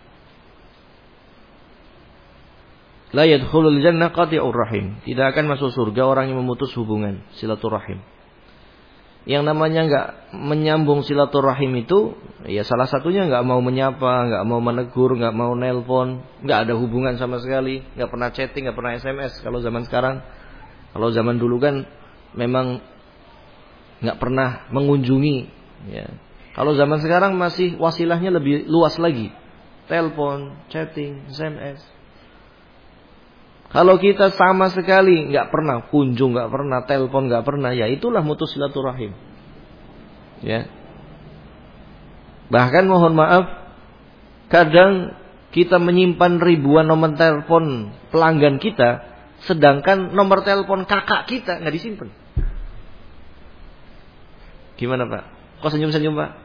la yadkhulul jannah qati'ur rahim. Tidak akan masuk surga orang yang memutus hubungan silaturahim. Yang namanya enggak menyambung silaturahim itu, ya salah satunya enggak mau menyapa, enggak mau menegur, enggak mau nelpon, enggak ada hubungan sama sekali, enggak pernah chatting, enggak pernah SMS kalau zaman sekarang. Kalau zaman dulu kan memang nggak pernah mengunjungi, ya. Kalau zaman sekarang masih wasilahnya lebih luas lagi, telepon, chatting, SMS. Kalau kita sama sekali nggak pernah kunjung, nggak pernah telepon, nggak pernah, ya itulah mutus silaturahim, ya. Bahkan mohon maaf, kadang kita menyimpan ribuan nomor telepon pelanggan kita, sedangkan nomor telepon kakak kita nggak disimpan. Gimana Pak? Kok senyum-senyum Pak?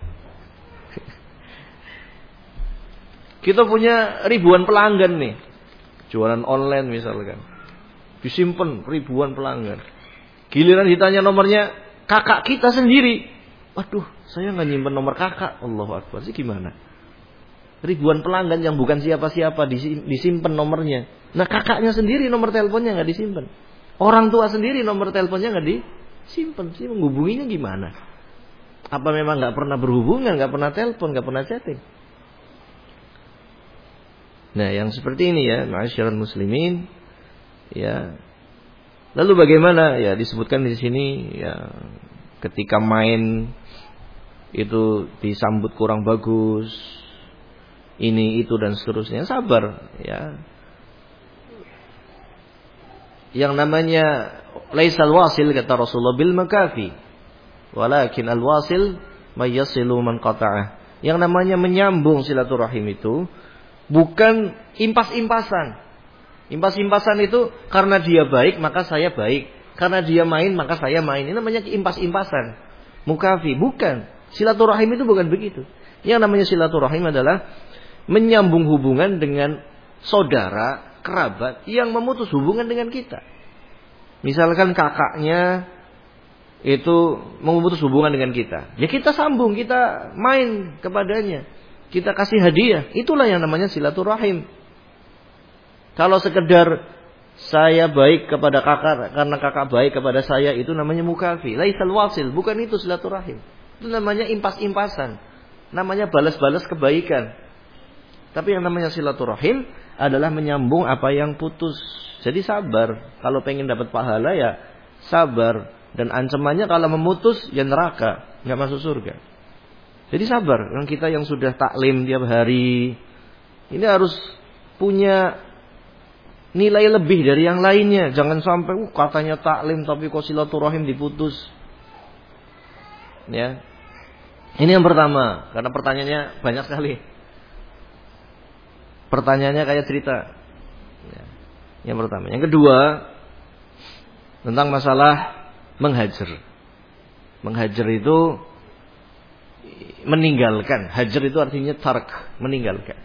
Kita punya ribuan pelanggan nih, jualan online misalkan, disimpan ribuan pelanggan. Giliran ditanya nomornya kakak kita sendiri, waduh, saya nggak nyimpen nomor kakak. Allahu Akbar, sih gimana? Ribuan pelanggan yang bukan siapa-siapa disimpan nomornya. Nah kakaknya sendiri nomor teleponnya nggak disimpan. Orang tua sendiri nomor teleponnya nggak disimpan. Sih menghubunginya gimana? Apa memang nggak pernah berhubungan, nggak pernah telepon, nggak pernah chatting? Nah, yang seperti ini ya, ma'asyiral muslimin, ya. Lalu bagaimana? Ya disebutkan di sini, ya, ketika main itu disambut kurang bagus, ini itu dan seterusnya, sabar, ya. Yang namanya laisal wasil, kata Rasulullah, bil makafi, walakin al-wasil may yasilu man qata'ah. Yang namanya menyambung silaturahim itu bukan impas-impasan. Impas-impasan itu karena dia baik maka saya baik, karena dia main maka saya main. Ini namanya impas-impasan. Mukafi, bukan. Silaturahim itu bukan begitu. Yang namanya silaturahim adalah menyambung hubungan dengan saudara, kerabat yang memutus hubungan dengan kita. Misalkan kakaknya itu memutus hubungan dengan kita, ya kita sambung, kita main kepadanya, kita kasih hadiah. Itulah yang namanya silaturahim. Kalau sekedar saya baik kepada kakak karena kakak baik kepada saya, itu namanya mukafi. Laisal wasil, bukan itu silaturahim. Itu namanya impas-impasan, namanya balas-balas kebaikan. Tapi yang namanya silaturahim adalah menyambung apa yang putus. Jadi sabar. Kalau pengen dapat pahala ya sabar. Dan ancamannya kalau memutus ya neraka, nggak masuk surga. Jadi sabar. Yang kita yang sudah taklim tiap hari, ini harus punya nilai lebih dari yang lainnya. Jangan sampai katanya taklim tapi kok silaturahim diputus. Ya. Ini yang pertama, karena pertanyaannya banyak sekali. Pertanyaannya kayak cerita. Ya. Yang pertama. Yang kedua, tentang masalah menghajar. Menghajar itu meninggalkan. Hajar itu artinya tark, meninggalkan.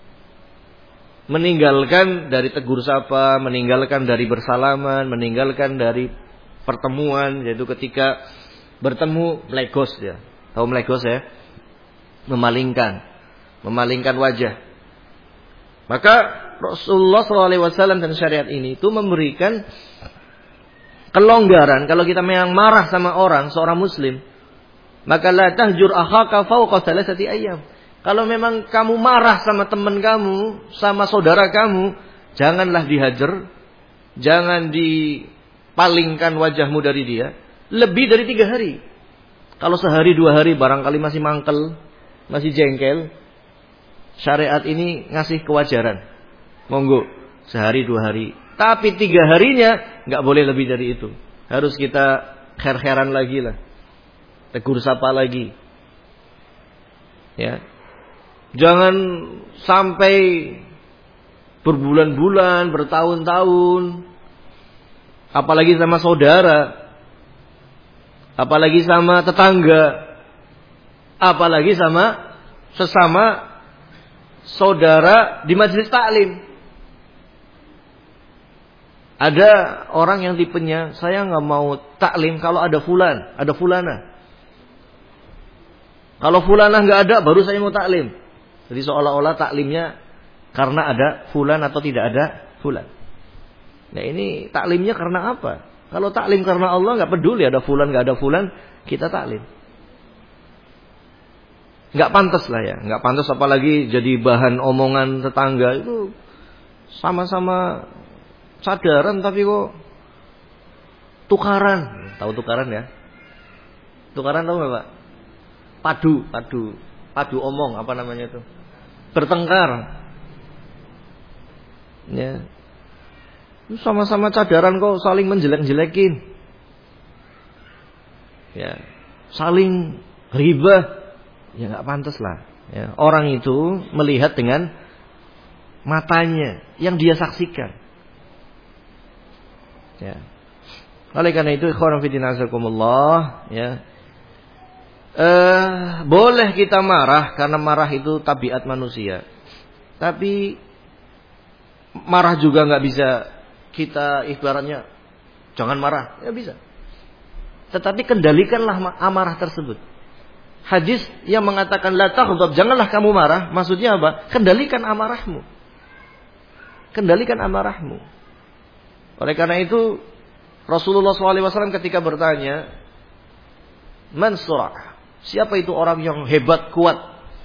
Meninggalkan dari tegur sapa, meninggalkan dari bersalaman, meninggalkan dari pertemuan, yaitu ketika bertemu melegos ya. Tahu melegos ya? Memalingkan wajah. Maka Rasulullah SAW dan syariat ini itu memberikan kelonggaran. Kalau kita memang marah sama orang, seorang muslim, maka la tahjur akhaka fawqa thalathati ayyam. Kalau memang kamu marah sama teman kamu, sama saudara kamu, janganlah dihajar, jangan dipalingkan wajahmu dari dia lebih dari 3 hari. Kalau sehari 2 hari barangkali masih mangkel, masih jengkel, syariat ini ngasih kewajaran. Monggo, sehari 2 hari. Tapi 3 harinya nggak boleh lebih dari itu. Harus kita kher-kheran lagi lah. Tegur sapa lagi. Ya. Jangan sampai berbulan-bulan, bertahun-tahun. Apalagi sama saudara. Apalagi sama tetangga. Apalagi sama sesama saudara di majelis taklim. Ada orang yang tipenya, saya nggak mau taklim kalau ada fulan, ada fulana. Kalau fulana nggak ada, baru saya mau taklim. Jadi seolah-olah taklimnya karena ada fulan atau tidak ada fulan. Nah ini taklimnya karena apa? Kalau taklim karena Allah nggak peduli ada fulan nggak ada fulan, kita taklim. Nggak pantas lah ya, nggak pantas apalagi jadi bahan omongan tetangga itu sama-sama sadaran tapi kok tukaran. Tahu tukaran ya? Tukaran tahu nggak Pak? Padu omong apa namanya itu? Bertengkar. Ya. Sama-sama cadaran kok saling menjelek-jelekin. Ya. Saling riba. Ya nggak pantas lah. Ya. Orang itu melihat dengan matanya yang dia saksikan. Ya. Oleh karena itu ikhwan fillah azakumullah, ya. Boleh kita marah karena marah itu tabiat manusia. Tapi marah juga nggak bisa kita ibaratnya jangan marah, ya bisa. Tetapi kendalikanlah amarah tersebut. Hadis yang mengatakan la taghdab, janganlah kamu marah, maksudnya apa? Kendalikan amarahmu. Kendalikan amarahmu. Oleh karena itu Rasulullah SAW ketika bertanya, man surah? Siapa itu orang yang hebat, kuat?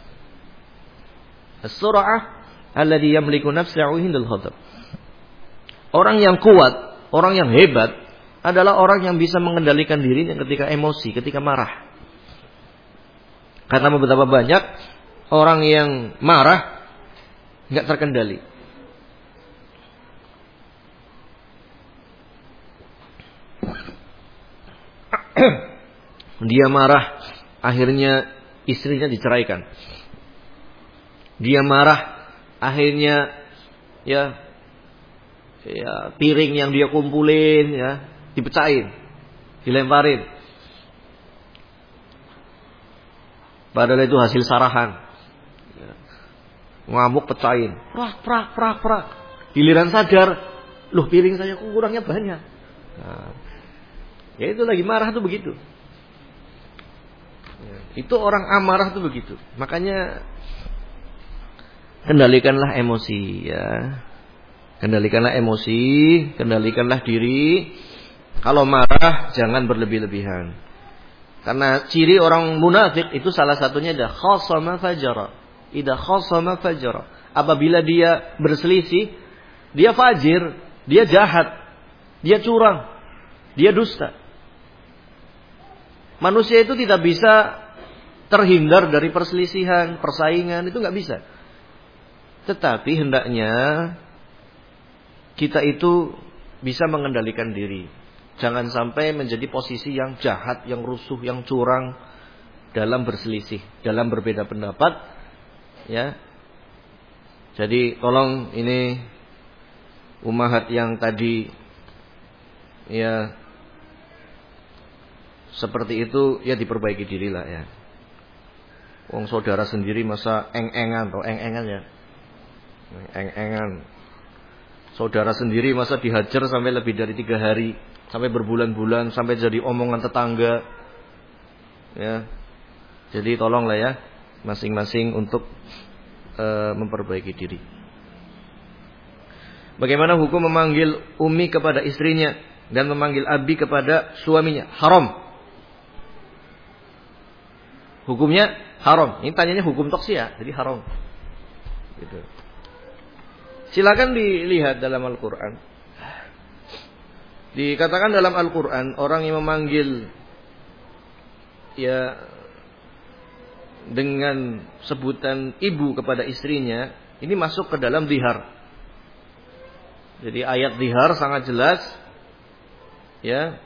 As-surah alladhi yamliku nafsahu hindal ghadab. Orang yang kuat, orang yang hebat adalah orang yang bisa mengendalikan dirinya ketika emosi, ketika marah. Karena betapa banyak orang yang marah nggak terkendali. Dia marah, akhirnya istrinya diceraikan. Dia marah, akhirnya ya piring yang dia kumpulin ya dipecahin, dilemparin. Padahal itu hasil sarahan. Ya. Ngamuk pecahin, prak. Giliran sadar, loh piring saya kok kurangnya banyak. Nah, ya itu lagi marah tuh begitu. Ya, itu orang amarah tuh begitu. Makanya kendalikanlah emosi ya. Kendalikanlah emosi, kendalikanlah diri. Kalau marah jangan berlebih-lebihan. Karena ciri orang munafik itu salah satunya adalah khasama fajara. Idza khasama fajara. Apabila dia berselisih, dia fajir, dia jahat, dia curang, dia dusta. Manusia itu tidak bisa terhindar dari perselisihan, persaingan, itu nggak bisa. Tetapi hendaknya kita itu bisa mengendalikan diri. Jangan sampai menjadi posisi yang jahat, yang rusuh, yang curang dalam berselisih, dalam berbeda pendapat. Ya. Jadi tolong ini ummahat yang tadi ya seperti itu ya diperbaiki dirilah ya. Wong saudara sendiri masa eng-engan atau eng-engan ya. Eng-engan. Saudara sendiri masa dihajar sampai lebih dari 3 hari, sampai berbulan-bulan, sampai jadi omongan tetangga. Ya. Jadi tolonglah ya masing-masing untuk memperbaiki diri. Bagaimana hukum memanggil umi kepada istrinya dan memanggil abi kepada suaminya? Haram. Hukumnya haram. Ini tanyanya hukum taqsiyah, jadi haram. Gitu. Silakan dilihat dalam Al-Quran. Dikatakan dalam Al-Quran orang yang memanggil ya dengan sebutan ibu kepada istrinya, ini masuk ke dalam dhihar. Jadi ayat dhihar sangat jelas, ya.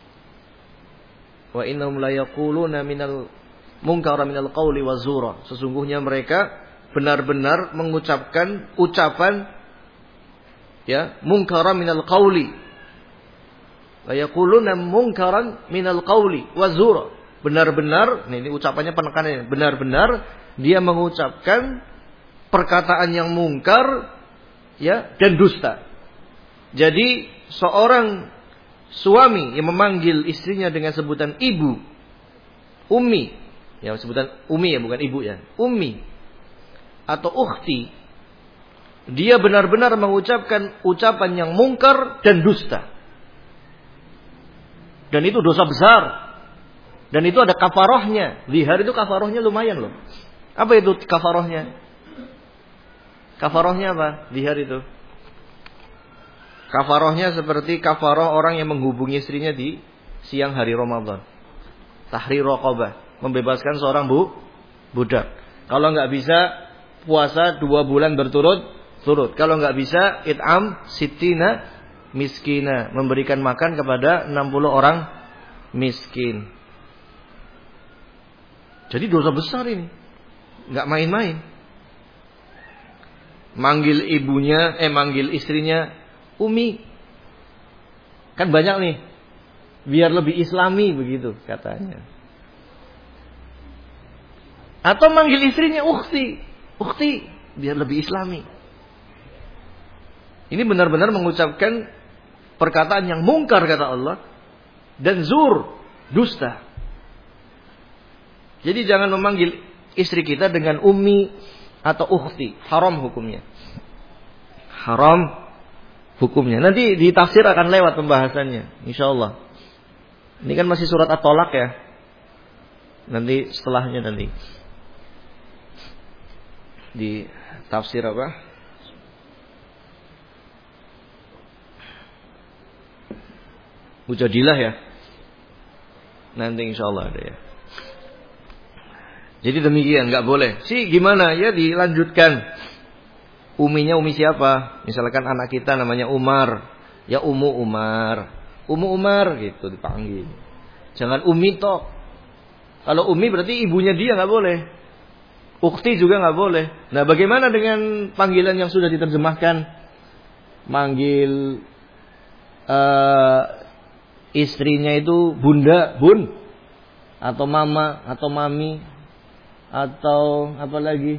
Wa innahum la yaquluna minal munkara minal qawli wazura. Sesungguhnya mereka benar-benar mengucapkan ucapan, ya, munkara minal qawli. La yaquluna munkaran minal qawli wazura. Benar-benar, ini ucapannya penekanannya, benar-benar dia mengucapkan perkataan yang mungkar, ya, dan dusta. Jadi seorang suami yang memanggil istrinya dengan sebutan ibu, ummi, ya sebutan ummi ya, bukan ibu ya, ummi atau ukhti, dia benar-benar mengucapkan ucapan yang mungkar dan dusta. Dan itu dosa besar. Dan itu ada kafarahnya. Dhihar itu kafarahnya lumayan loh. Apa itu kafarahnya? Kafarahnya apa? Dhihar itu. Kafarahnya seperti kafarah orang yang menghubungi istrinya di siang hari Ramadan. Tahrir raqabah, membebaskan seorang budak. Kalau nggak bisa puasa 2 bulan berturut-turut. Kalau nggak bisa it'am sittina miskina, memberikan makan kepada 60 orang miskin. Jadi dosa besar ini, nggak main-main. Manggil istrinya Umi, kan banyak nih, biar lebih islami begitu katanya. Atau manggil istrinya ukhti, biar lebih islami. Ini benar-benar mengucapkan perkataan yang mungkar kata Allah, dan zur, dusta. Jadi jangan memanggil istri kita dengan ummi atau ukhti, haram hukumnya. Haram hukumnya. Nanti di tafsir akan lewat pembahasannya, insyaallah. Ini kan masih surat At-Tolak ya. Nanti setelahnya nanti di tafsir apa? Mujadilah ya. Nanti insyaallah ada ya. Jadi demikian, nggak boleh. Gimana ya, dilanjutkan. Uminya umi siapa? Misalkan anak kita namanya Umar, ya Ummu Umar gitu dipanggil. Jangan umi toh. Kalau umi berarti ibunya dia, nggak boleh. Ukhti juga nggak boleh. Nah, bagaimana dengan panggilan yang sudah diterjemahkan? Manggil istrinya itu bunda, bun, atau mama, atau mami, atau apa lagi?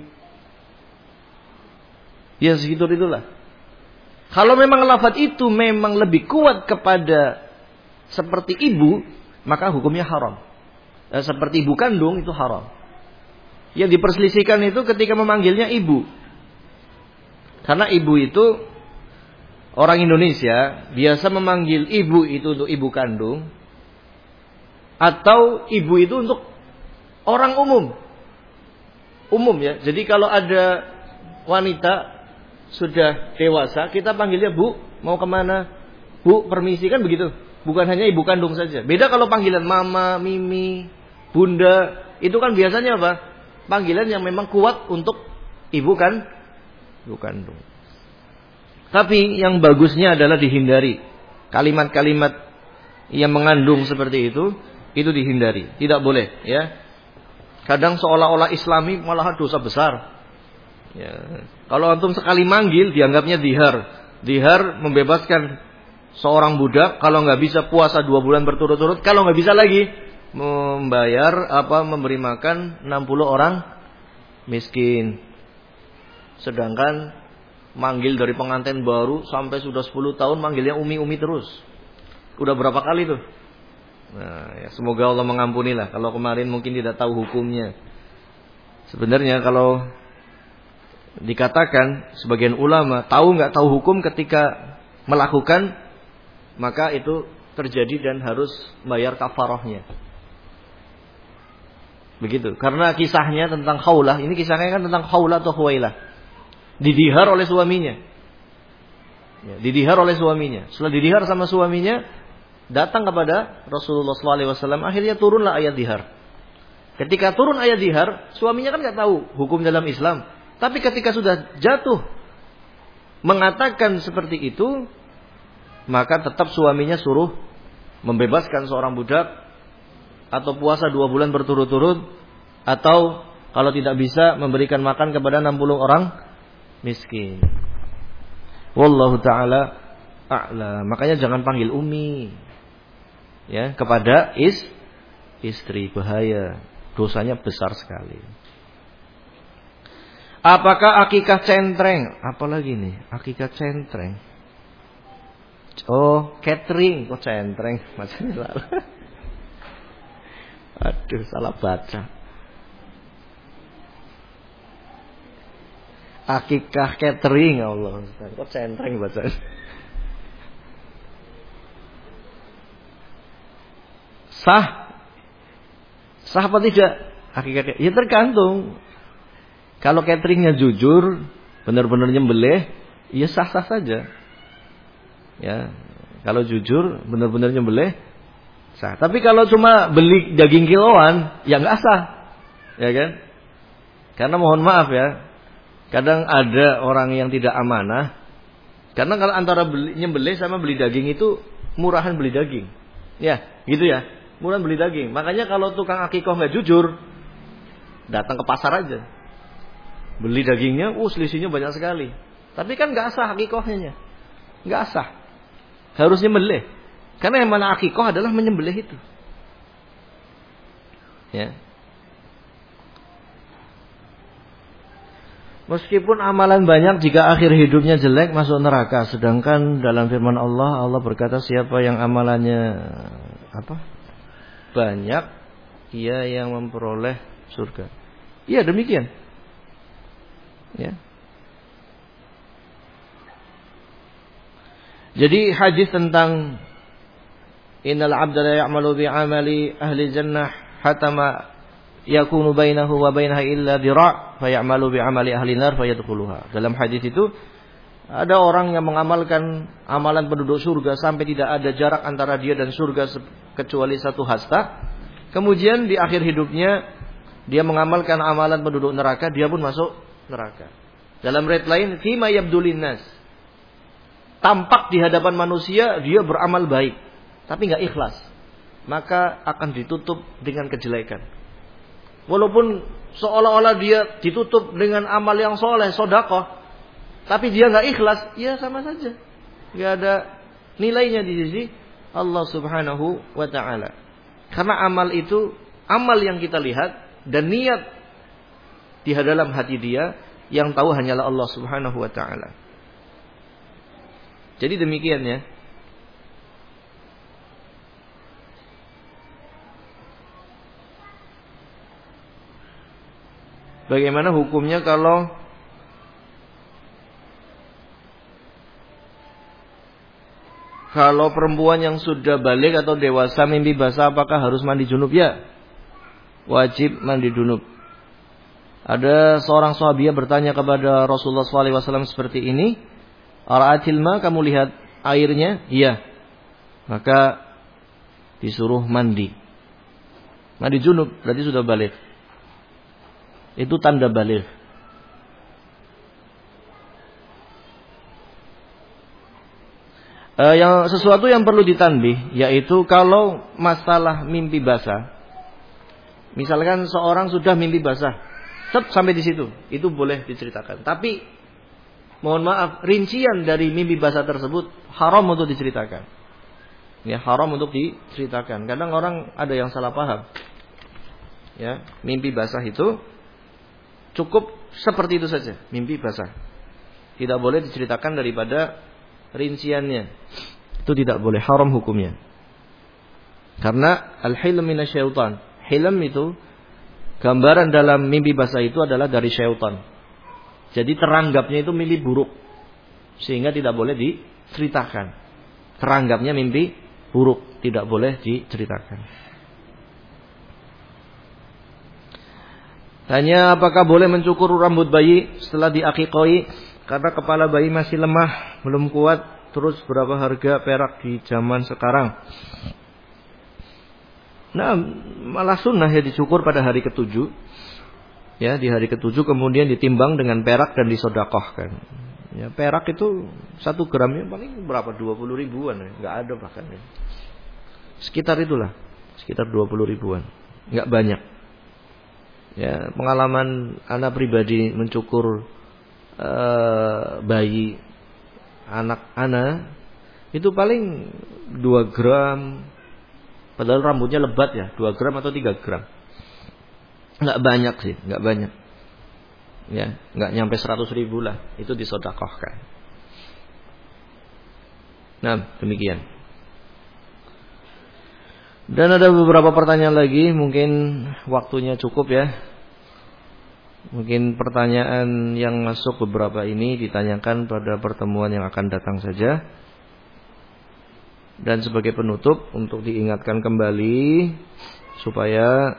Ya segitu itulah. Kalau memang lafaz itu memang lebih kuat kepada seperti ibu, maka hukumnya haram. Seperti ibu kandung itu haram. Yang diperselisihkan itu ketika memanggilnya ibu. Karena ibu itu orang Indonesia biasa memanggil ibu itu untuk ibu kandung, atau ibu itu untuk orang umum. Umum ya. Jadi kalau ada wanita sudah dewasa, kita panggilnya bu, mau kemana? Bu, permisi, kan begitu. Bukan hanya ibu kandung saja. Beda kalau panggilan mama, mimi, bunda, itu kan biasanya apa? Panggilan yang memang kuat untuk ibu kandung. Tapi yang bagusnya adalah dihindari. Kalimat-kalimat yang mengandung seperti itu dihindari. Tidak boleh ya. Kadang seolah-olah Islami malah dosa besar. Ya. Kalau antum sekali manggil dianggapnya dhihar. Dhihar membebaskan seorang budak. Kalau nggak bisa puasa 2 bulan berturut-turut. Kalau nggak bisa lagi memberi makan 60 orang miskin. Sedangkan manggil dari pengantin baru sampai sudah 10 tahun manggilnya umi-umi terus. Udah berapa kali tuh? Nah, ya semoga Allah mengampunilah kalau kemarin mungkin tidak tahu hukumnya. Sebenarnya kalau dikatakan sebagian ulama tahu nggak tahu hukum ketika melakukan, maka itu terjadi dan harus bayar kafarahnya. Begitu. Karena kisahnya tentang Khawlah, ini kisahnya kan tentang Khawlah atau Khuwailah. Didihar oleh suaminya. Ya, didihar oleh suaminya. Setelah didihar sama suaminya, datang kepada Rasulullah SAW. Akhirnya turunlah ayat dihar. Ketika turun ayat zihar, suaminya kan nggak tahu hukum dalam Islam. Tapi ketika sudah jatuh mengatakan seperti itu, maka tetap suaminya suruh membebaskan seorang budak, atau puasa 2 bulan berturut-turut, atau kalau tidak bisa memberikan makan kepada 60 orang miskin. Wallahu ta'ala a'lam. Makanya jangan panggil umi ya kepada istri, bahaya. Dosanya besar sekali. Apakah akikah centreng? Apalagi nih, akikah centreng. Oh, catering kok centreng macamnya. Aduh, salah baca. Akikah catering, Allah. Kok centreng baca. Sah apa tidak? Akikah ya tergantung. Kalau cateringnya jujur, benar-benar nyembelih, ya sah-sah saja. Ya, kalau jujur, benar-benar nyembelih, sah. Tapi kalau cuma beli daging kiloan, ya nggak sah, ya kan? Karena mohon maaf ya, kadang ada orang yang tidak amanah. Karena kalau antara nyembelih sama beli daging itu murahan beli daging, ya, gitu ya, murahan beli daging. Makanya kalau tukang akikoh nggak jujur, datang ke pasar aja, beli dagingnya, selisihnya banyak sekali. Tapi kan nggak sah akikohnya, nggak sah. Harus nyembelih. Karena yang mana akikoh adalah menyembelih itu. Ya. Meskipun amalan banyak, jika akhir hidupnya jelek masuk neraka. Sedangkan dalam firman Allah, Allah berkata siapa yang amalannya banyak, ia yang memperoleh surga. Iya demikian. Ya. Jadi hadis tentang innal 'abda la ya'malu bi 'amali ahli jannah hatta ma yakunu bainahu wa bainaha illa dira' fa ya'malu bi 'amali ahli nar fa yadkhuluha. Dalam hadis itu ada orang yang mengamalkan amalan penduduk surga sampai tidak ada jarak antara dia dan surga kecuali 1 hasta. Kemudian di akhir hidupnya dia mengamalkan amalan penduduk neraka, dia pun masuk neraka. Dalam riwayat lain, fima yabdulin nas. Tampak di hadapan manusia dia beramal baik, tapi nggak ikhlas, maka akan ditutup dengan kejelekan. Walaupun seolah-olah dia ditutup dengan amal yang soleh, sedekah, tapi dia nggak ikhlas, ya sama saja, nggak ada nilainya di sisi Allah Subhanahu wa Ta'ala. Karena amal itu amal yang kita lihat dan niat di dalam hati dia, yang tahu hanyalah Allah Subhanahu wa Ta'ala. Jadi demikian ya. Bagaimana hukumnya kalau perempuan yang sudah balik atau dewasa mimpi basah, apakah harus mandi junub? Ya, wajib mandi junub. Ada seorang sahabiah bertanya kepada Rasulullah SAW seperti ini, Ara'atil ma, kamu lihat airnya? Iya. Maka disuruh mandi. Mandi junub berarti sudah balik. Itu tanda balik. Sesuatu yang perlu ditanbih, yaitu kalau masalah mimpi basah. Misalkan seorang sudah mimpi basah, sampai di situ, itu boleh diceritakan. Tapi mohon maaf, rincian dari mimpi basah tersebut haram untuk diceritakan. Ya, haram untuk diceritakan. Kadang orang ada yang salah paham. Ya, mimpi basah itu cukup seperti itu saja, mimpi basah. Tidak boleh diceritakan daripada rinciannya. Itu tidak boleh, haram hukumnya. Karena al-hilm minasyaitan. Hilm itu gambaran dalam mimpi basah itu adalah dari syaitan. Jadi teranggapnya itu mimpi buruk, sehingga tidak boleh diceritakan. Teranggapnya mimpi buruk, tidak boleh diceritakan. Tanya, apakah boleh mencukur rambut bayi setelah diakikoi karena kepala bayi masih lemah, belum kuat? Terus berapa harga perak di zaman sekarang? Nah, malah sunnah ya dicukur pada hari ke-7. Ya, di hari ke-7 kemudian ditimbang dengan perak dan disodakohkan. Ya, perak itu 1 gramnya paling berapa? 20 ribuan ya. Enggak ada bahkan ya. Sekitar itulah. Sekitar 20 ribuan. Enggak banyak. Ya, pengalaman anak pribadi mencukur bayi anak itu paling 2 gram. Padahal rambutnya lebat ya, 2 gram atau 3 gram. Enggak banyak sih, enggak banyak. Ya, enggak nyampe 100 ribu lah, itu disedekahkan. Nah, demikian. Dan ada beberapa pertanyaan lagi, mungkin waktunya cukup ya. Mungkin pertanyaan yang masuk beberapa ini ditanyakan pada pertemuan yang akan datang saja. Dan sebagai penutup untuk diingatkan kembali supaya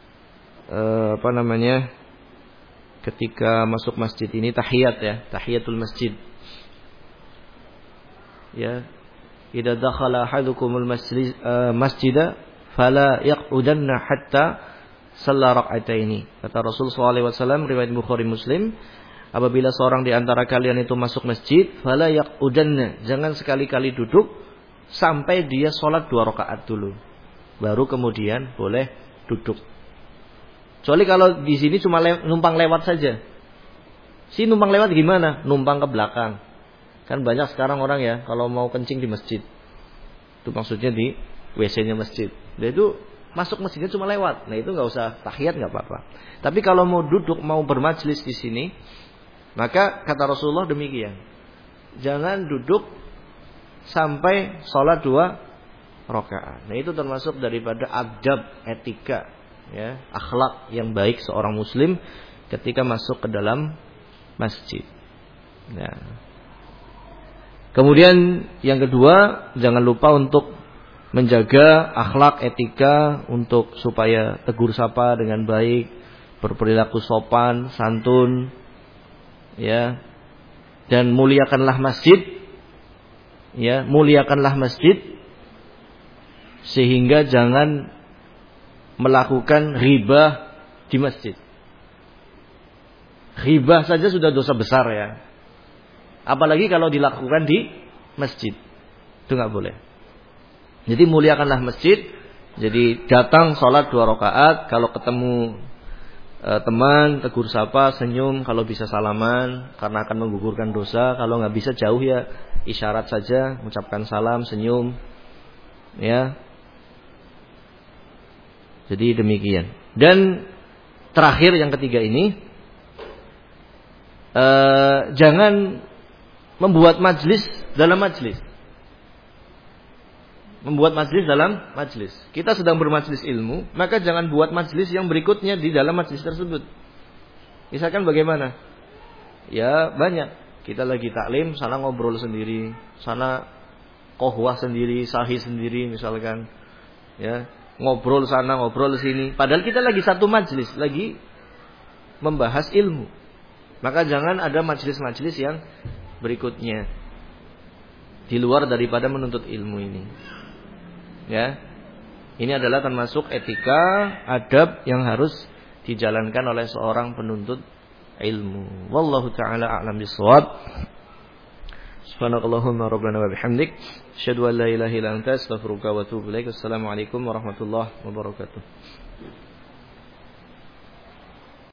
ketika masuk masjid ini tahiyat ya, tahiyatul masjid. Ya, idza dakhala ahadukumul masjida fala yaqudanna hatta shalla rak'ataini. Kata Rasul sallallahu alaihi wasallam riwayat Bukhari Muslim, apabila seorang di antara kalian itu masuk masjid, fala yaqudanna, jangan sekali-kali duduk sampai dia sholat 2 rakaat dulu. Baru kemudian boleh duduk. Kecuali kalau di sini cuma numpang lewat saja. Si numpang lewat gimana? Numpang ke belakang. Kan banyak sekarang orang ya kalau mau kencing di masjid. Itu maksudnya di WC-nya masjid. Dia itu masuk masjidnya cuma lewat. Nah itu nggak usah tahiyat, nggak apa-apa. Tapi kalau mau duduk, mau bermajlis di sini, maka kata Rasulullah demikian. Jangan duduk sampai sholat 2 rakaat. Nah itu termasuk daripada adab, etika, ya, akhlak yang baik seorang muslim ketika masuk ke dalam masjid. Ya. Kemudian yang kedua, jangan lupa untuk menjaga akhlak, etika untuk supaya tegur sapa dengan baik, berperilaku sopan, santun, ya, dan muliakanlah masjid. Ya, muliakanlah masjid sehingga jangan melakukan ghibah di masjid. Ghibah saja sudah dosa besar ya. Apalagi kalau dilakukan di masjid. Itu enggak boleh. Jadi muliakanlah masjid. Jadi datang sholat 2 rakaat, kalau ketemu teman tegur sapa, senyum, kalau bisa salaman karena akan menggugurkan dosa, kalau enggak bisa jauh ya isyarat saja, mengucapkan salam, senyum. Ya. Jadi demikian. Dan terakhir yang ketiga ini, jangan membuat majlis dalam majlis. Membuat majlis dalam majlis. Kita sedang bermajlis ilmu, maka jangan buat majlis yang berikutnya di dalam majlis tersebut. Misalkan bagaimana? Ya banyak. Kita lagi taklim, sana ngobrol sendiri, sana kohwah sendiri, sahih sendiri misalkan. Ya, ngobrol sana, ngobrol sini. Padahal kita lagi satu majlis, lagi membahas ilmu. Maka jangan ada majlis-majlis yang berikutnya di luar daripada menuntut ilmu ini. Ya. Ini adalah termasuk etika, adab yang harus dijalankan oleh seorang penuntut ilmu. Wallahu taala a'lam bishawab. Subhanakallahumma rabbana wa bihamdik, asyhadu an la ilaha illa anta, astaghfiruka wa atubu ilaik. Assalamualaikum warahmatullahi wabarakatuh.